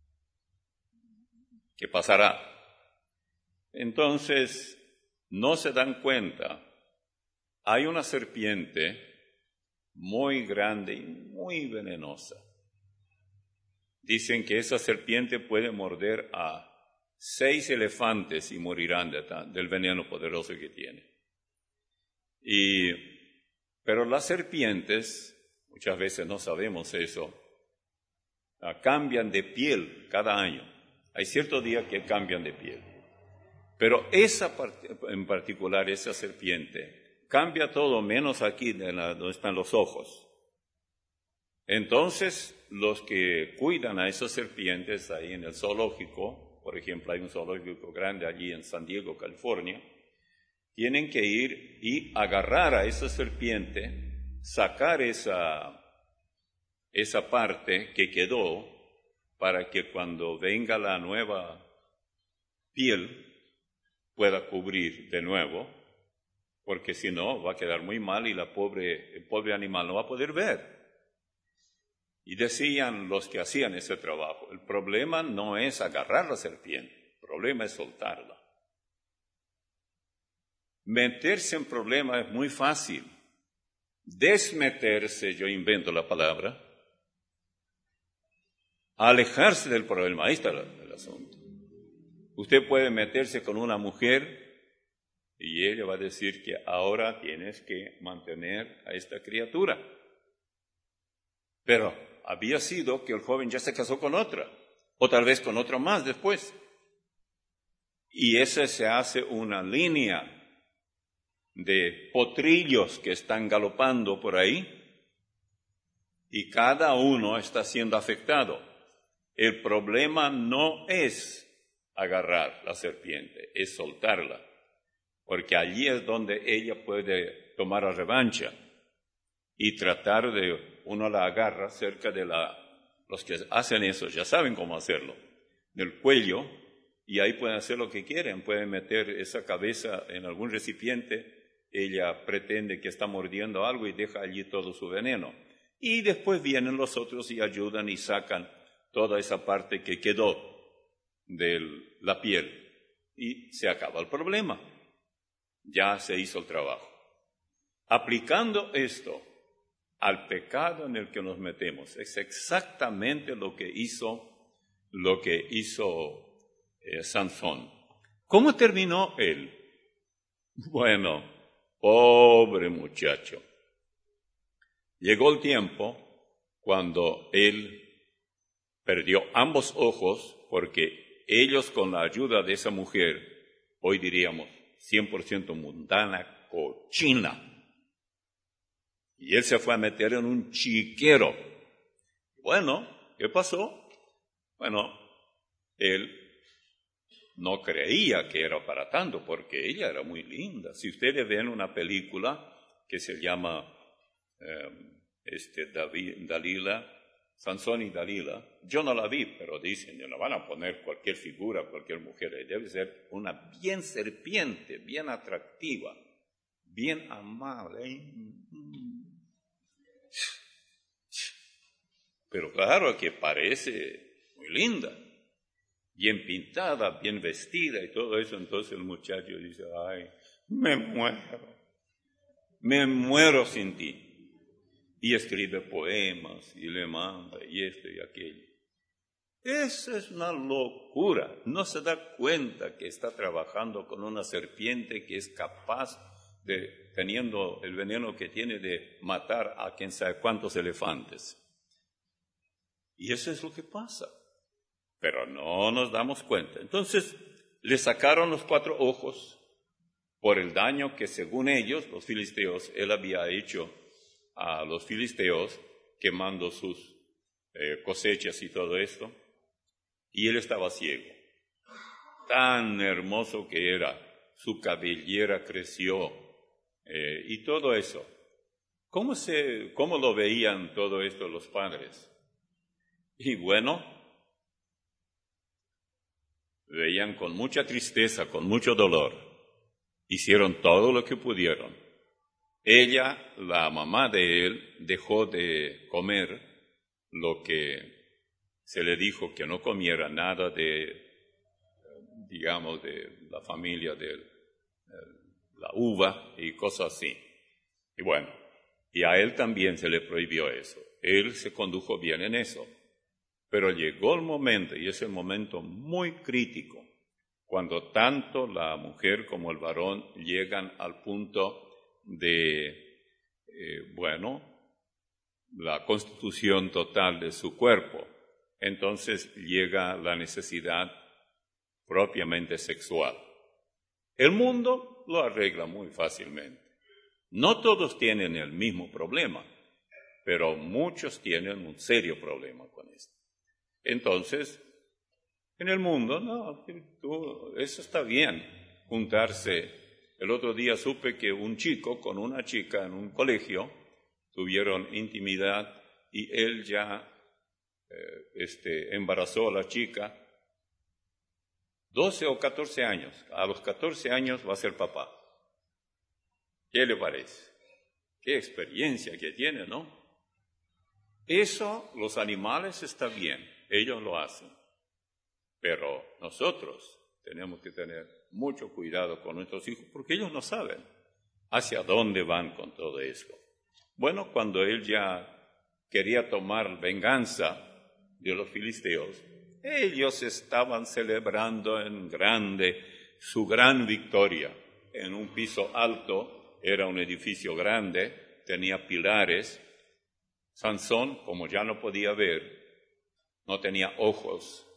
que pasará, entonces no se dan cuenta. Hay una serpiente muy grande y muy venenosa. Dicen que esa serpiente puede morder a seis elefantes y morirán de, del veneno poderoso que tiene. Y, pero las serpientes, muchas veces no sabemos eso, cambian de piel cada año. Hay ciertos días que cambian de piel. Pero esa en particular, esa serpiente, cambia todo menos aquí donde están los ojos. Entonces, los que cuidan a esas serpientes ahí en el zoológico, por ejemplo, hay un zoológico grande allí en San Diego, California, tienen que ir y agarrar a esa serpiente, sacar esa, esa parte que quedó para que cuando venga la nueva piel pueda cubrir de nuevo, porque si no va a quedar muy mal y la pobre, el pobre animal no va a poder ver. Y decían los que hacían ese trabajo, el problema no es agarrar la serpiente, el problema es soltarla. Meterse en problema es muy fácil. Desmeterse, yo invento la palabra, alejarse del problema, ahí está el asunto. Usted puede meterse con una mujer y ella va a decir que ahora tienes que mantener a esta criatura. Pero había sido que el joven ya se casó con otra, o tal vez con otra más después. Y esa se hace una línea de potrillos que están galopando por ahí, y cada uno está siendo afectado. El problema no es agarrar la serpiente, es soltarla, porque allí es donde ella puede tomar la revancha y tratar de, uno la agarra cerca de la, los que hacen eso ya saben cómo hacerlo, del cuello, y ahí pueden hacer lo que quieren, pueden meter esa cabeza en algún recipiente, ella pretende que está mordiendo algo y deja allí todo su veneno. Y después vienen los otros y ayudan y sacan toda esa parte que quedó de la piel y se acaba el problema. Ya se hizo el trabajo. Aplicando esto al pecado en el que nos metemos, es exactamente lo que hizo, lo que hizo eh, Sansón. ¿Cómo terminó él? Bueno, pobre muchacho. Llegó el tiempo cuando él perdió ambos ojos, porque ellos, con la ayuda de esa mujer, hoy diríamos cien por ciento mundana, cochina, y él se fue a meter en un chiquero. Bueno, ¿qué pasó? Bueno, él no creía que era para tanto, porque ella era muy linda. Si ustedes ven una película que se llama eh, este, David, Dalila, Sansón y Dalila, yo no la vi, pero dicen, no van a poner cualquier figura, cualquier mujer, debe ser una bien serpiente, bien atractiva, bien amable. Pero claro que parece muy linda, bien pintada, bien vestida y todo eso. Entonces el muchacho dice, ay, me muero, me muero sin ti. Y escribe poemas y le manda y esto y aquello. Esa es una locura. No se da cuenta que está trabajando con una serpiente que es capaz de, teniendo el veneno que tiene, de matar a quién sabe cuántos elefantes. Y eso es lo que pasa. Pero no nos damos cuenta. Entonces, le sacaron los cuatro ojos por el daño que, según ellos, los filisteos, él había hecho a los filisteos, quemando sus eh, cosechas y todo esto, y él estaba ciego. Tan hermoso que era, su cabellera creció, eh, y todo eso. ¿Cómo, se, ¿Cómo lo veían todo esto los padres? Y bueno, veían con mucha tristeza, con mucho dolor. Hicieron todo lo que pudieron. Ella, la mamá de él, dejó de comer lo que se le dijo que no comiera, nada de, digamos, de la familia de la uva y cosas así. Y bueno, y a él también se le prohibió eso. Él se condujo bien en eso. Pero llegó el momento, y es el momento muy crítico, cuando tanto la mujer como el varón llegan al punto de, eh, bueno, la constitución total de su cuerpo. Entonces llega la necesidad propiamente sexual. El mundo lo arregla muy fácilmente. No todos tienen el mismo problema, pero muchos tienen un serio problema con esto. Entonces, en el mundo, no, tú, eso está bien, juntarse. El otro día supe que un chico con una chica en un colegio tuvieron intimidad y él ya eh, este, embarazó a la chica. doce o catorce años. A los catorce años va a ser papá. ¿Qué le parece? Qué experiencia que tiene, ¿no? Eso, los animales está bien. Ellos lo hacen, pero nosotros tenemos que tener mucho cuidado con nuestros hijos porque ellos no saben hacia dónde van con todo esto. Bueno, cuando él ya quería tomar venganza de los filisteos, ellos estaban celebrando en grande su gran victoria. En un piso alto, era un edificio grande, tenía pilares. Sansón, como ya no podía ver, no tenía ojos,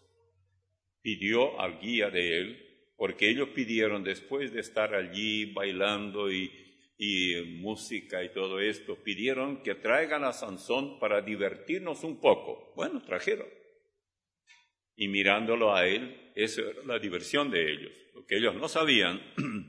pidió al guía de él, porque ellos pidieron, después de estar allí bailando y, y música y todo esto, pidieron que traigan a Sansón para divertirnos un poco. Bueno, trajeron. Y mirándolo a él, esa era la diversión de ellos. Lo que ellos no sabían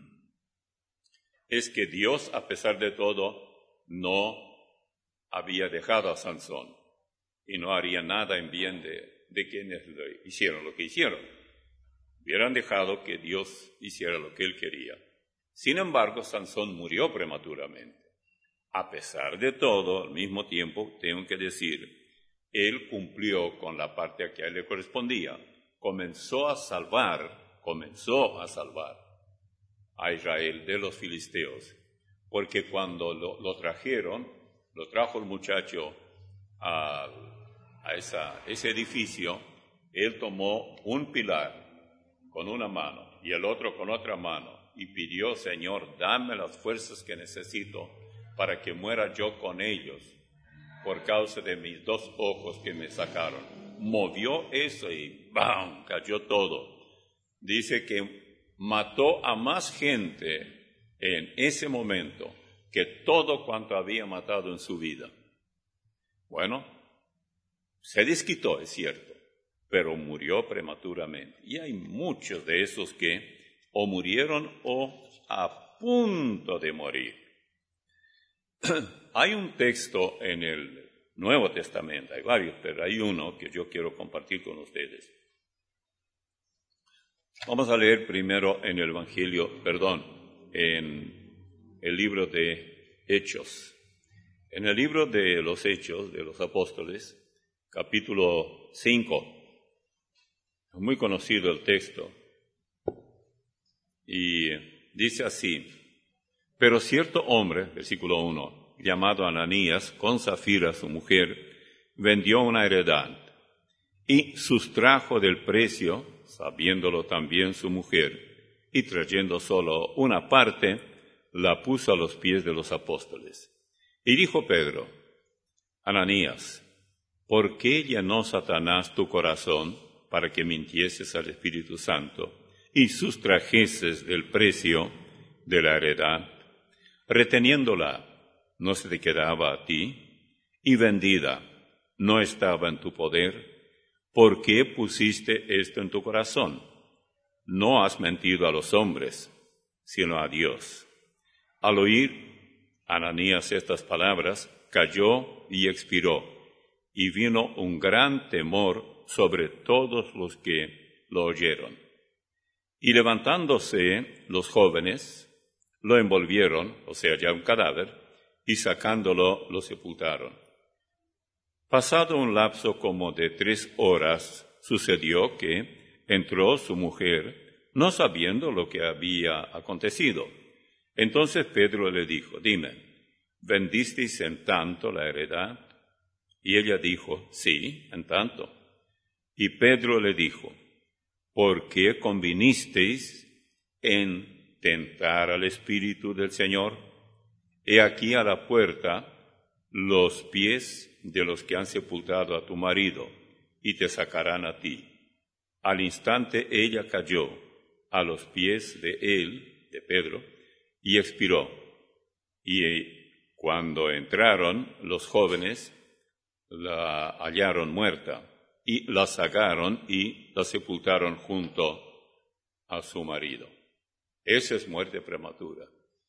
es que Dios, a pesar de todo, no había dejado a Sansón. Y no haría nada en bien de, de quienes hicieron lo que hicieron. Hubieran dejado que Dios hiciera lo que él quería. Sin embargo, Sansón murió prematuramente. A pesar de todo, al mismo tiempo, tengo que decir, él cumplió con la parte a que a él le correspondía. Comenzó a salvar, comenzó a salvar a Israel de los filisteos. Porque cuando lo, lo trajeron, lo trajo el muchacho al a esa, ese edificio, él tomó un pilar con una mano y el otro con otra mano y pidió, Señor, dame las fuerzas que necesito para que muera yo con ellos por causa de mis dos ojos que me sacaron. Movió eso y ¡bam!, cayó todo. Dice que mató a más gente en ese momento que todo cuanto había matado en su vida. Bueno, se desquitó, es cierto, pero murió prematuramente. Y hay muchos de esos que o murieron o a punto de morir. Hay un texto en el Nuevo Testamento, hay varios, pero hay uno que yo quiero compartir con ustedes. Vamos a leer primero en el Evangelio, perdón, en el libro de Hechos. En el libro de los Hechos de los Apóstoles, capítulo cinco, es muy conocido el texto, y dice así: pero cierto hombre, versículo uno, llamado Ananías, con Zafira su mujer, vendió una heredad, y sustrajo del precio, sabiéndolo también su mujer, y trayendo solo una parte, la puso a los pies de los apóstoles. Y dijo Pedro: Ananías, ¿por qué llenó Satanás tu corazón para que mintieses al Espíritu Santo y sustrajeses del precio de la heredad, reteniéndola no se te quedaba a ti, y vendida no estaba en tu poder, ¿por qué pusiste esto en tu corazón? No has mentido a los hombres, sino a Dios. Al oír Ananías estas palabras, cayó y expiró, y vino un gran temor sobre todos los que lo oyeron. Y levantándose los jóvenes, lo envolvieron, o sea, ya un cadáver, y sacándolo lo sepultaron. Pasado un lapso como de tres horas, sucedió que entró su mujer, no sabiendo lo que había acontecido. Entonces Pedro le dijo, dime, ¿vendisteis en tanto la heredad? Y ella dijo, sí, en tanto. Y Pedro le dijo, ¿por qué convinisteis en tentar al Espíritu del Señor? He aquí a la puerta los pies de los que han sepultado a tu marido, y te sacarán a ti. Al instante ella cayó a los pies de él, de Pedro, y expiró. Y cuando entraron los jóvenes, la hallaron muerta, y la sacaron y la sepultaron junto a su marido. Esa es muerte prematura.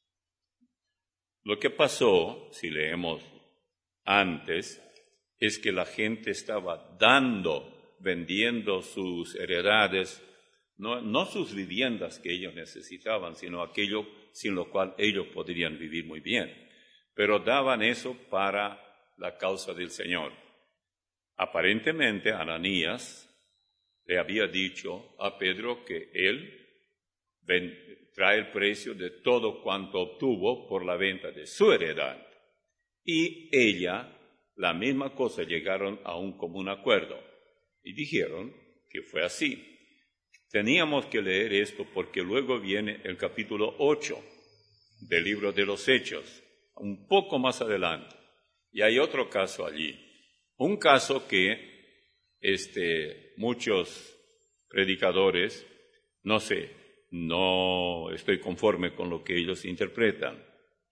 Lo que pasó, si leemos antes, es que la gente estaba dando, vendiendo sus heredades, no, no sus viviendas que ellos necesitaban, sino aquello sin lo cual ellos podrían vivir muy bien. Pero daban eso para la causa del Señor. Aparentemente, Ananías le había dicho a Pedro que él ven, trae el precio de todo cuanto obtuvo por la venta de su heredad. Y ella, la misma cosa, llegaron a un común acuerdo y dijeron que fue así. Teníamos que leer esto porque luego viene el capítulo ocho del libro de los Hechos, un poco más adelante, y hay otro caso allí, un caso que este, muchos predicadores, no sé, no estoy conforme con lo que ellos interpretan.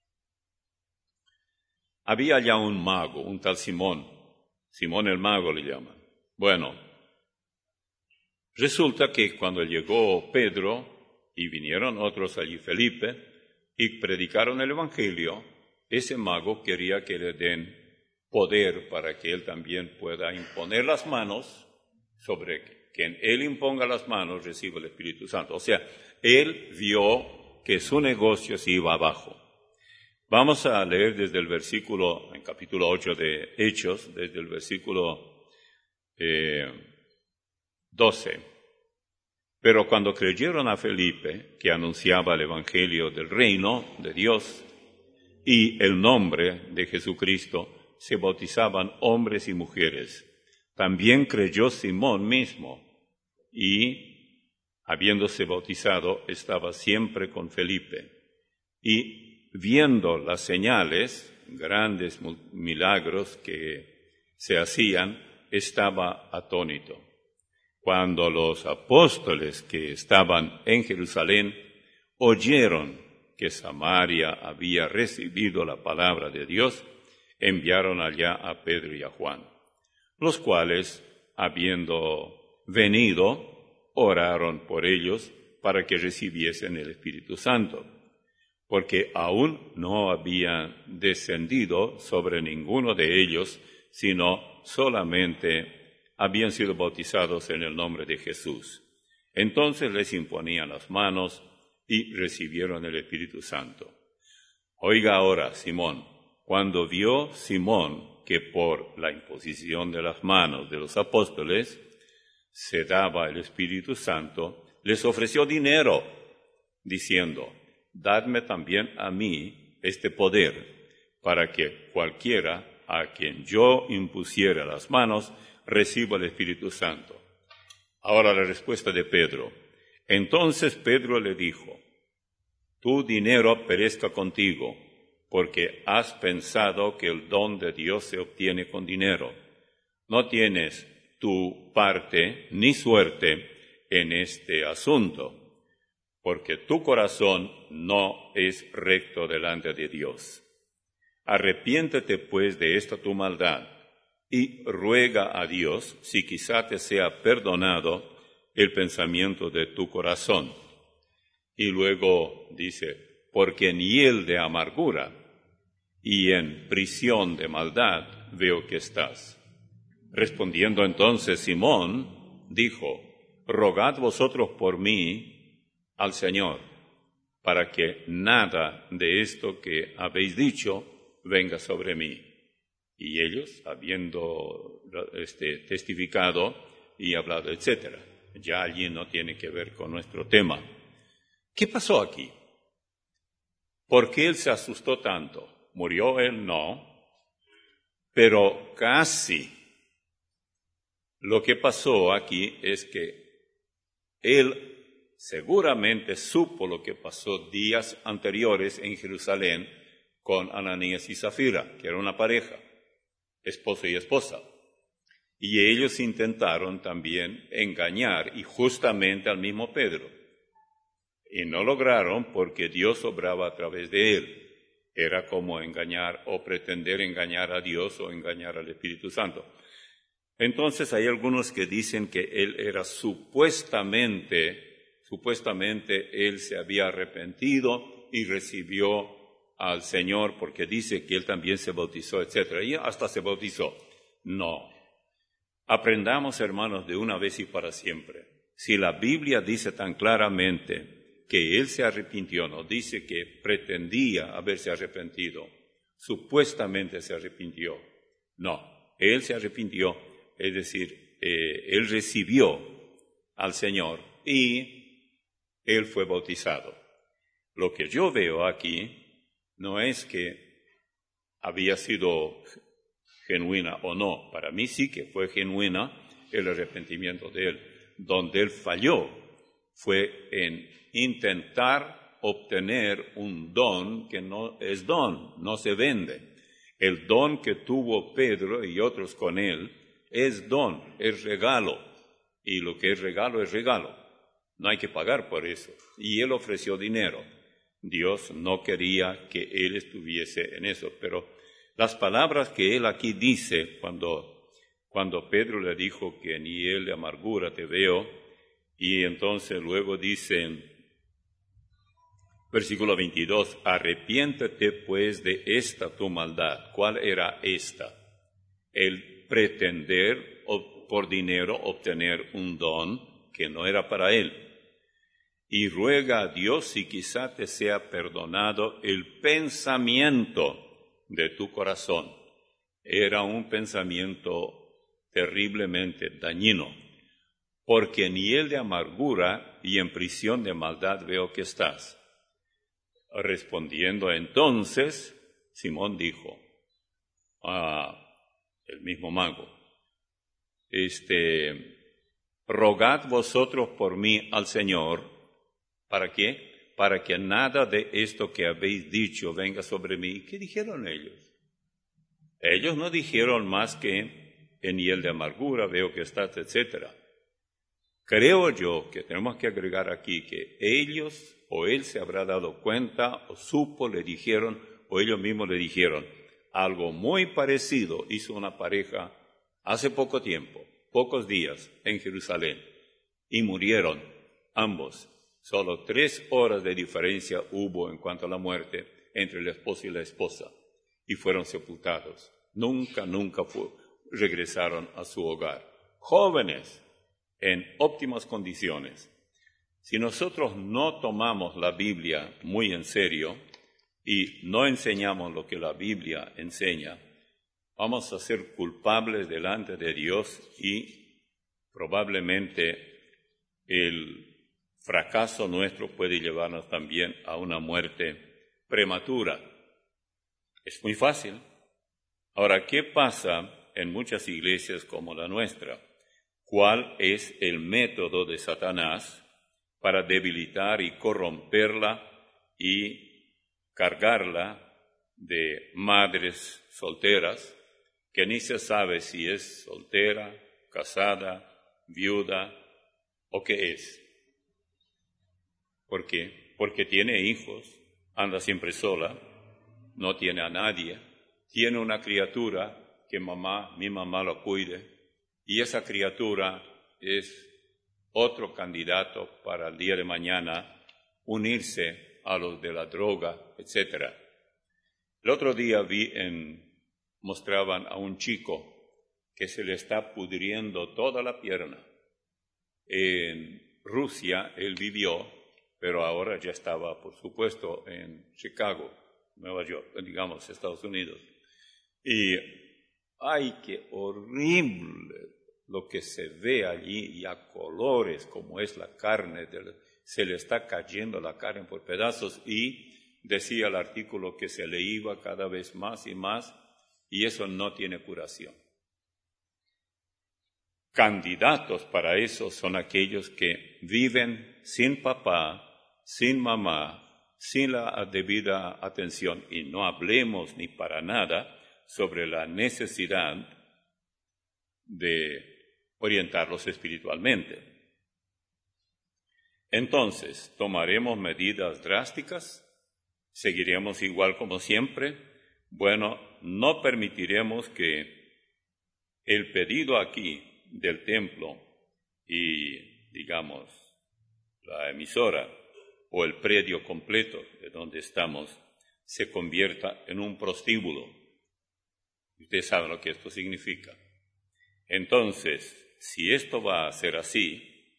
Había ya un mago, un tal Simón, Simón el mago le llaman. Bueno, resulta que cuando llegó Pedro y vinieron otros allí, Felipe, y predicaron el Evangelio, ese mago quería que le den poder para que él también pueda imponer las manos sobre quien él imponga las manos, recibe el Espíritu Santo. O sea, él vio que su negocio se iba abajo. Vamos a leer desde el versículo, en capítulo ocho de Hechos, desde el versículo eh, doce. Pero cuando creyeron a Felipe, que anunciaba el Evangelio del reino de Dios y el nombre de Jesucristo, se bautizaban hombres y mujeres. También creyó Simón mismo y, habiéndose bautizado, estaba siempre con Felipe. Y viendo las señales, grandes milagros que se hacían, estaba atónito. Cuando los apóstoles que estaban en Jerusalén oyeron que Samaria había recibido la palabra de Dios, enviaron allá a Pedro y a Juan, los cuales, habiendo venido, oraron por ellos para que recibiesen el Espíritu Santo, porque aún no había descendido sobre ninguno de ellos, sino solamente habían sido bautizados en el nombre de Jesús. Entonces les imponían las manos y recibieron el Espíritu Santo. Oiga ahora, Simón, cuando vio Simón que por la imposición de las manos de los apóstoles se daba el Espíritu Santo, les ofreció dinero, diciendo, dadme también a mí este poder, para que cualquiera a quien yo impusiera las manos reciba el Espíritu Santo. Ahora la respuesta de Pedro. Entonces Pedro le dijo, tu dinero perezca contigo, porque has pensado que el don de Dios se obtiene con dinero. No tienes tu parte ni suerte en este asunto, porque tu corazón no es recto delante de Dios. Arrepiéntete pues de esta tu maldad, y ruega a Dios si quizá te sea perdonado el pensamiento de tu corazón. Y luego dice, porque en hiel de amargura y en prisión de maldad veo que estás. Respondiendo entonces Simón, dijo, rogad vosotros por mí al Señor, para que nada de esto que habéis dicho venga sobre mí. Y ellos, habiendo este, testificado y hablado, etcétera, ya allí no tiene que ver con nuestro tema. ¿Qué pasó aquí? ¿Por qué él se asustó tanto? ¿Murió él? No. Pero casi. Lo que pasó aquí es que él seguramente supo lo que pasó días anteriores en Jerusalén con Ananías y Zafira, que era una pareja, esposo y esposa. Y ellos intentaron también engañar, y justamente al mismo Pedro. Y no lograron porque Dios obraba a través de él. Era como engañar o pretender engañar a Dios o engañar al Espíritu Santo. Entonces hay algunos que dicen que él era supuestamente, supuestamente él se había arrepentido y recibió al Señor porque dice que él también se bautizó, etcétera. Y hasta se bautizó. No. Aprendamos, hermanos, de una vez y para siempre. Si la Biblia dice tan claramente que él se arrepintió, no dice que pretendía haberse arrepentido, supuestamente se arrepintió. No, él se arrepintió, es decir, eh, él recibió al Señor y él fue bautizado. Lo que yo veo aquí no es que había sido genuina o no. Para mí sí que fue genuina el arrepentimiento de él. Donde él falló fue en intentar obtener un don que no es don, no se vende. El don que tuvo Pedro y otros con él es don, es regalo. Y lo que es regalo es regalo. No hay que pagar por eso. Y él ofreció dinero. Dios no quería que él estuviese en eso, pero las palabras que él aquí dice cuando, cuando Pedro le dijo que ni él de amargura te veo, y entonces luego dice, versículo veintidós, arrepiéntete pues de esta tu maldad. ¿Cuál era esta? El pretender por dinero obtener un don que no era para él. Y ruega a Dios si quizá te sea perdonado el pensamiento de tu corazón. Era un pensamiento terriblemente dañino, porque en hiel de amargura y en prisión de maldad veo que estás. Respondiendo entonces, Simón dijo, ah, el mismo mago, este, rogad vosotros por mí al Señor. ¿Para qué? Para que nada de esto que habéis dicho venga sobre mí. ¿Qué dijeron ellos? Ellos no dijeron más que en hiel de amargura veo que estás, etcétera. Creo yo que tenemos que agregar aquí que ellos o él se habrá dado cuenta o supo, le dijeron o ellos mismos le dijeron. Algo muy parecido hizo una pareja hace poco tiempo, pocos días, en Jerusalén, y murieron ambos. Solo tres horas de diferencia hubo en cuanto a la muerte entre el esposo y la esposa, y fueron sepultados. Nunca, nunca fue, regresaron a su hogar. Jóvenes, en óptimas condiciones. Si nosotros no tomamos la Biblia muy en serio y no enseñamos lo que la Biblia enseña, vamos a ser culpables delante de Dios y probablemente el fracaso nuestro puede llevarnos también a una muerte prematura. Es muy fácil. Ahora, ¿qué pasa en muchas iglesias como la nuestra? ¿Cuál es el método de Satanás para debilitar y corromperla y cargarla de madres solteras que ni se sabe si es soltera, casada, viuda o qué es? ¿Por qué? Porque tiene hijos, anda siempre sola, no tiene a nadie, tiene una criatura que mamá, mi mamá lo cuide, y esa criatura es otro candidato para el día de mañana unirse a los de la droga, etcétera. El otro día vi en, mostraban a un chico que se le está pudriendo toda la pierna. En Rusia él vivió, pero ahora ya estaba, por supuesto, en Chicago, Nueva York, digamos, Estados Unidos. Y ¡ay, qué horrible lo que se ve allí! Y a colores, como es la carne, del, se le está cayendo la carne por pedazos. Y decía el artículo que se le iba cada vez más y más, y eso no tiene curación. Candidatos para eso son aquellos que viven sin papá, sin mamá, sin la debida atención, y no hablemos ni para nada sobre la necesidad de orientarlos espiritualmente. Entonces, ¿tomaremos medidas drásticas? ¿Seguiremos igual como siempre? Bueno, no permitiremos que el pedido aquí del templo y, digamos, la emisora o el predio completo de donde estamos se convierta en un prostíbulo. Ustedes saben lo que esto significa. Entonces, si esto va a ser así,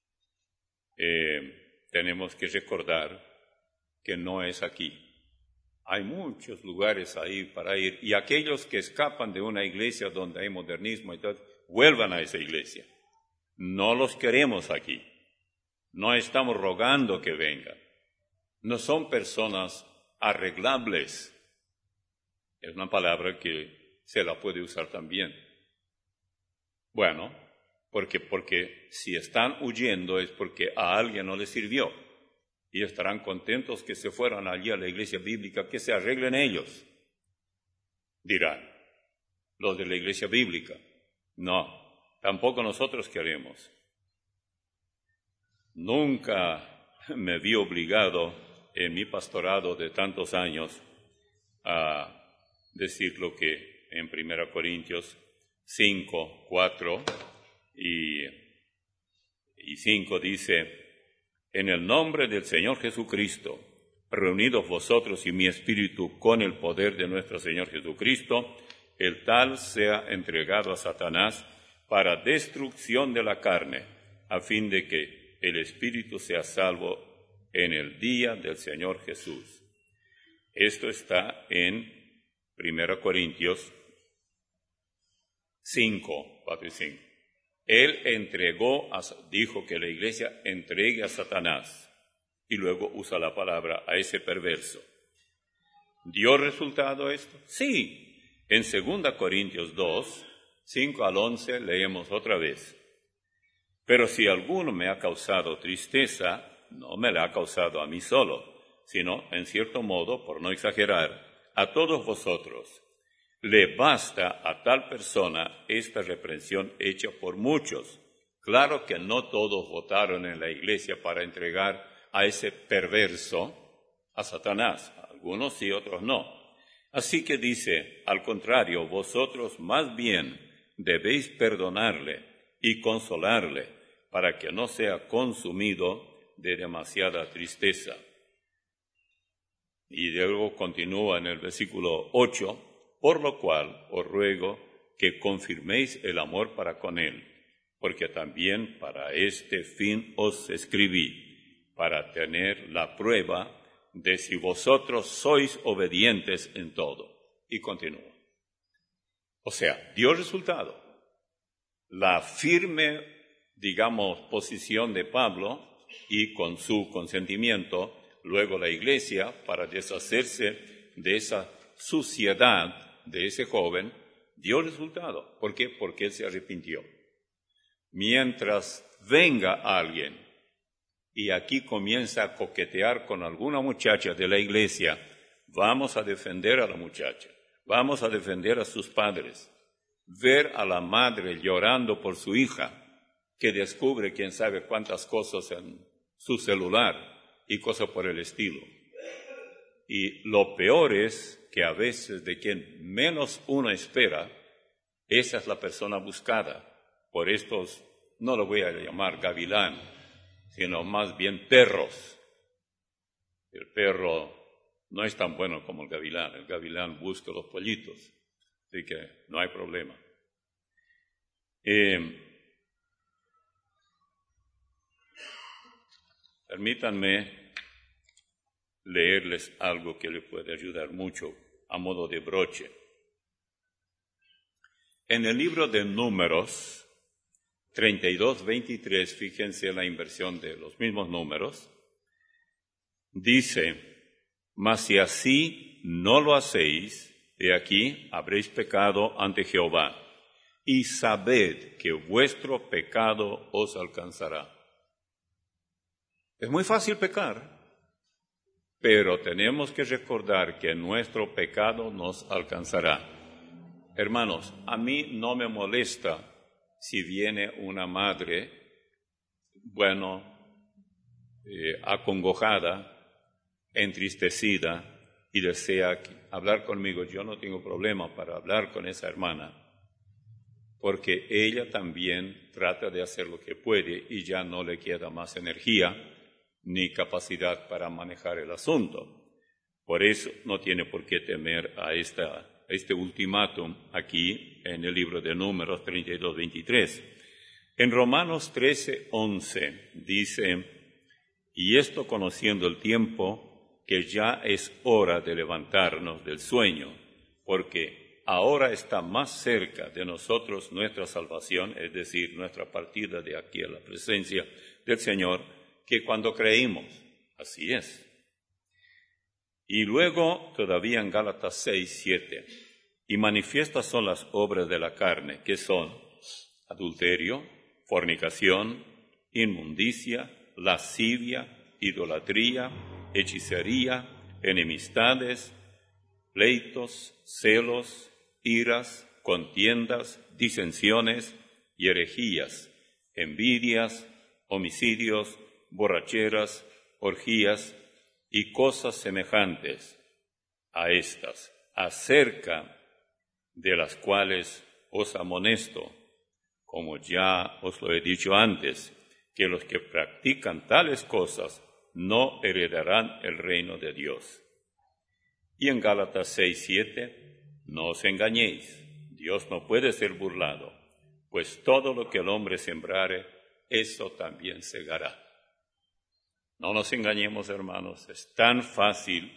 eh, tenemos que recordar que no es aquí. Hay muchos lugares ahí para ir, y aquellos que escapan de una iglesia donde hay modernismo y todo, vuelvan a esa iglesia. No los queremos aquí. No estamos rogando que vengan. No son personas arreglables. Es una palabra que se la puede usar también. Bueno, porque, porque si están huyendo es porque a alguien no les sirvió. Y estarán contentos que se fueran allí a la iglesia bíblica, que se arreglen ellos. Dirán los de la iglesia bíblica. No, tampoco nosotros queremos. Nunca me vi obligado en mi pastorado de tantos años a decir lo que en primera Corintios cinco, cuatro y, y cinco dice: en el nombre del Señor Jesucristo, reunidos vosotros y mi espíritu con el poder de nuestro Señor Jesucristo, el tal sea entregado a Satanás para destrucción de la carne, a fin de que el espíritu sea salvo en el día del Señor Jesús. Esto está en primera Corintios cinco, cuatro y cinco. Él entregó, a, dijo que la iglesia entregue a Satanás, y luego usa la palabra a ese perverso. ¿Dio resultado esto? Sí. En segunda Corintios dos, cinco al once, leemos otra vez. Pero si alguno me ha causado tristeza, no me la ha causado a mí solo, sino, en cierto modo, por no exagerar, a todos vosotros. Le basta a tal persona esta reprensión hecha por muchos. Claro que no todos votaron en la iglesia para entregar a ese perverso a Satanás. Algunos sí, otros no. Así que dice, al contrario, vosotros más bien debéis perdonarle y consolarle para que no sea consumido de demasiada tristeza. Y luego continúa en el versículo ocho, por lo cual os ruego que confirméis el amor para con él, porque también para este fin os escribí, para tener la prueba de si vosotros sois obedientes en todo. Y continúa. O sea, dio resultado. La firme, digamos, posición de Pablo, y con su consentimiento, luego la iglesia, para deshacerse de esa suciedad de ese joven, dio resultado. ¿Por qué? Porque él se arrepintió. Mientras venga alguien y aquí comienza a coquetear con alguna muchacha de la iglesia, vamos a defender a la muchacha, vamos a defender a sus padres. Ver a la madre llorando por su hija, que descubre quién sabe cuántas cosas en su celular y cosas por el estilo. Y lo peor es que a veces de quien menos uno espera, esa es la persona buscada por estos, no lo voy a llamar gavilán, sino más bien perros. El perro no es tan bueno como el gavilán. El gavilán busca los pollitos, así que no hay problema. Eh, permítanme leerles algo que le puede ayudar mucho a modo de broche. En el libro de Números treinta y dos, veintitrés, fíjense la inversión de los mismos números, dice: mas si así no lo hacéis, he aquí habréis pecado ante Jehová, y sabed que vuestro pecado os alcanzará. Es muy fácil pecar, pero tenemos que recordar que nuestro pecado nos alcanzará. Hermanos, a mí no me molesta si viene una madre, bueno, eh, acongojada, entristecida y desea hablar conmigo. Yo no tengo problema para hablar con esa hermana, porque ella también trata de hacer lo que puede y ya no le queda más energía ni capacidad para manejar el asunto. Por eso no tiene por qué temer a, esta, a este ultimátum aquí en el libro de Números treinta y dos, veintitrés. En Romanos trece, once dice: y esto conociendo el tiempo, que ya es hora de levantarnos del sueño, porque ahora está más cerca de nosotros nuestra salvación, es decir, nuestra partida de aquí a la presencia del Señor, que cuando creímos. Así es. Y luego, todavía en Gálatas seis, siete, y manifiestas son las obras de la carne, que son adulterio, fornicación, inmundicia, lascivia, idolatría, hechicería, enemistades, pleitos, celos, iras, contiendas, disensiones y herejías, envidias, homicidios, borracheras, orgías y cosas semejantes a estas, acerca de las cuales os amonesto, como ya os lo he dicho antes, que los que practican tales cosas no heredarán el reino de Dios. Y en Gálatas seis, siete, no os engañéis, Dios no puede ser burlado, pues todo lo que el hombre sembrare, eso también segará. No nos engañemos, hermanos, es tan fácil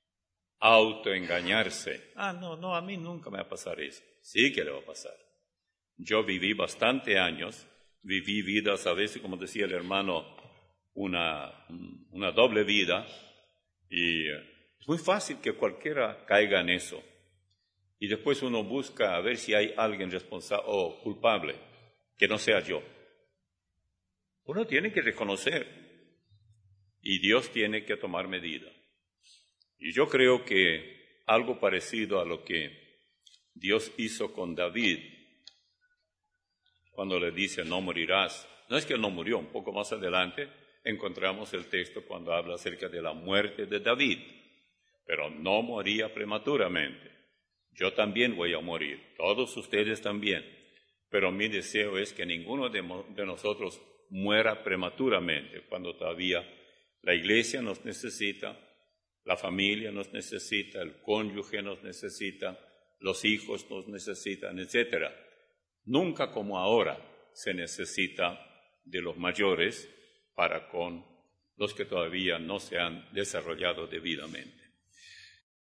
autoengañarse. Ah, no, no, a mí nunca me va a pasar eso. Sí que le va a pasar. Yo viví bastante años, viví vidas, a veces, como decía el hermano, una, una doble vida, y es muy fácil que cualquiera caiga en eso. Y después uno busca a ver si hay alguien responsable o culpable, que no sea yo. Uno tiene que reconocer, y Dios tiene que tomar medida. Y yo creo que algo parecido a lo que Dios hizo con David, cuando le dice no morirás, no es que él no murió, un poco más adelante encontramos el texto cuando habla acerca de la muerte de David, pero no moría prematuramente. Yo también voy a morir, todos ustedes también, pero mi deseo es que ninguno de, de nosotros muera prematuramente, cuando todavía la iglesia nos necesita, la familia nos necesita, el cónyuge nos necesita, los hijos nos necesitan, etcétera. Nunca como ahora se necesita de los mayores para con los que todavía no se han desarrollado debidamente.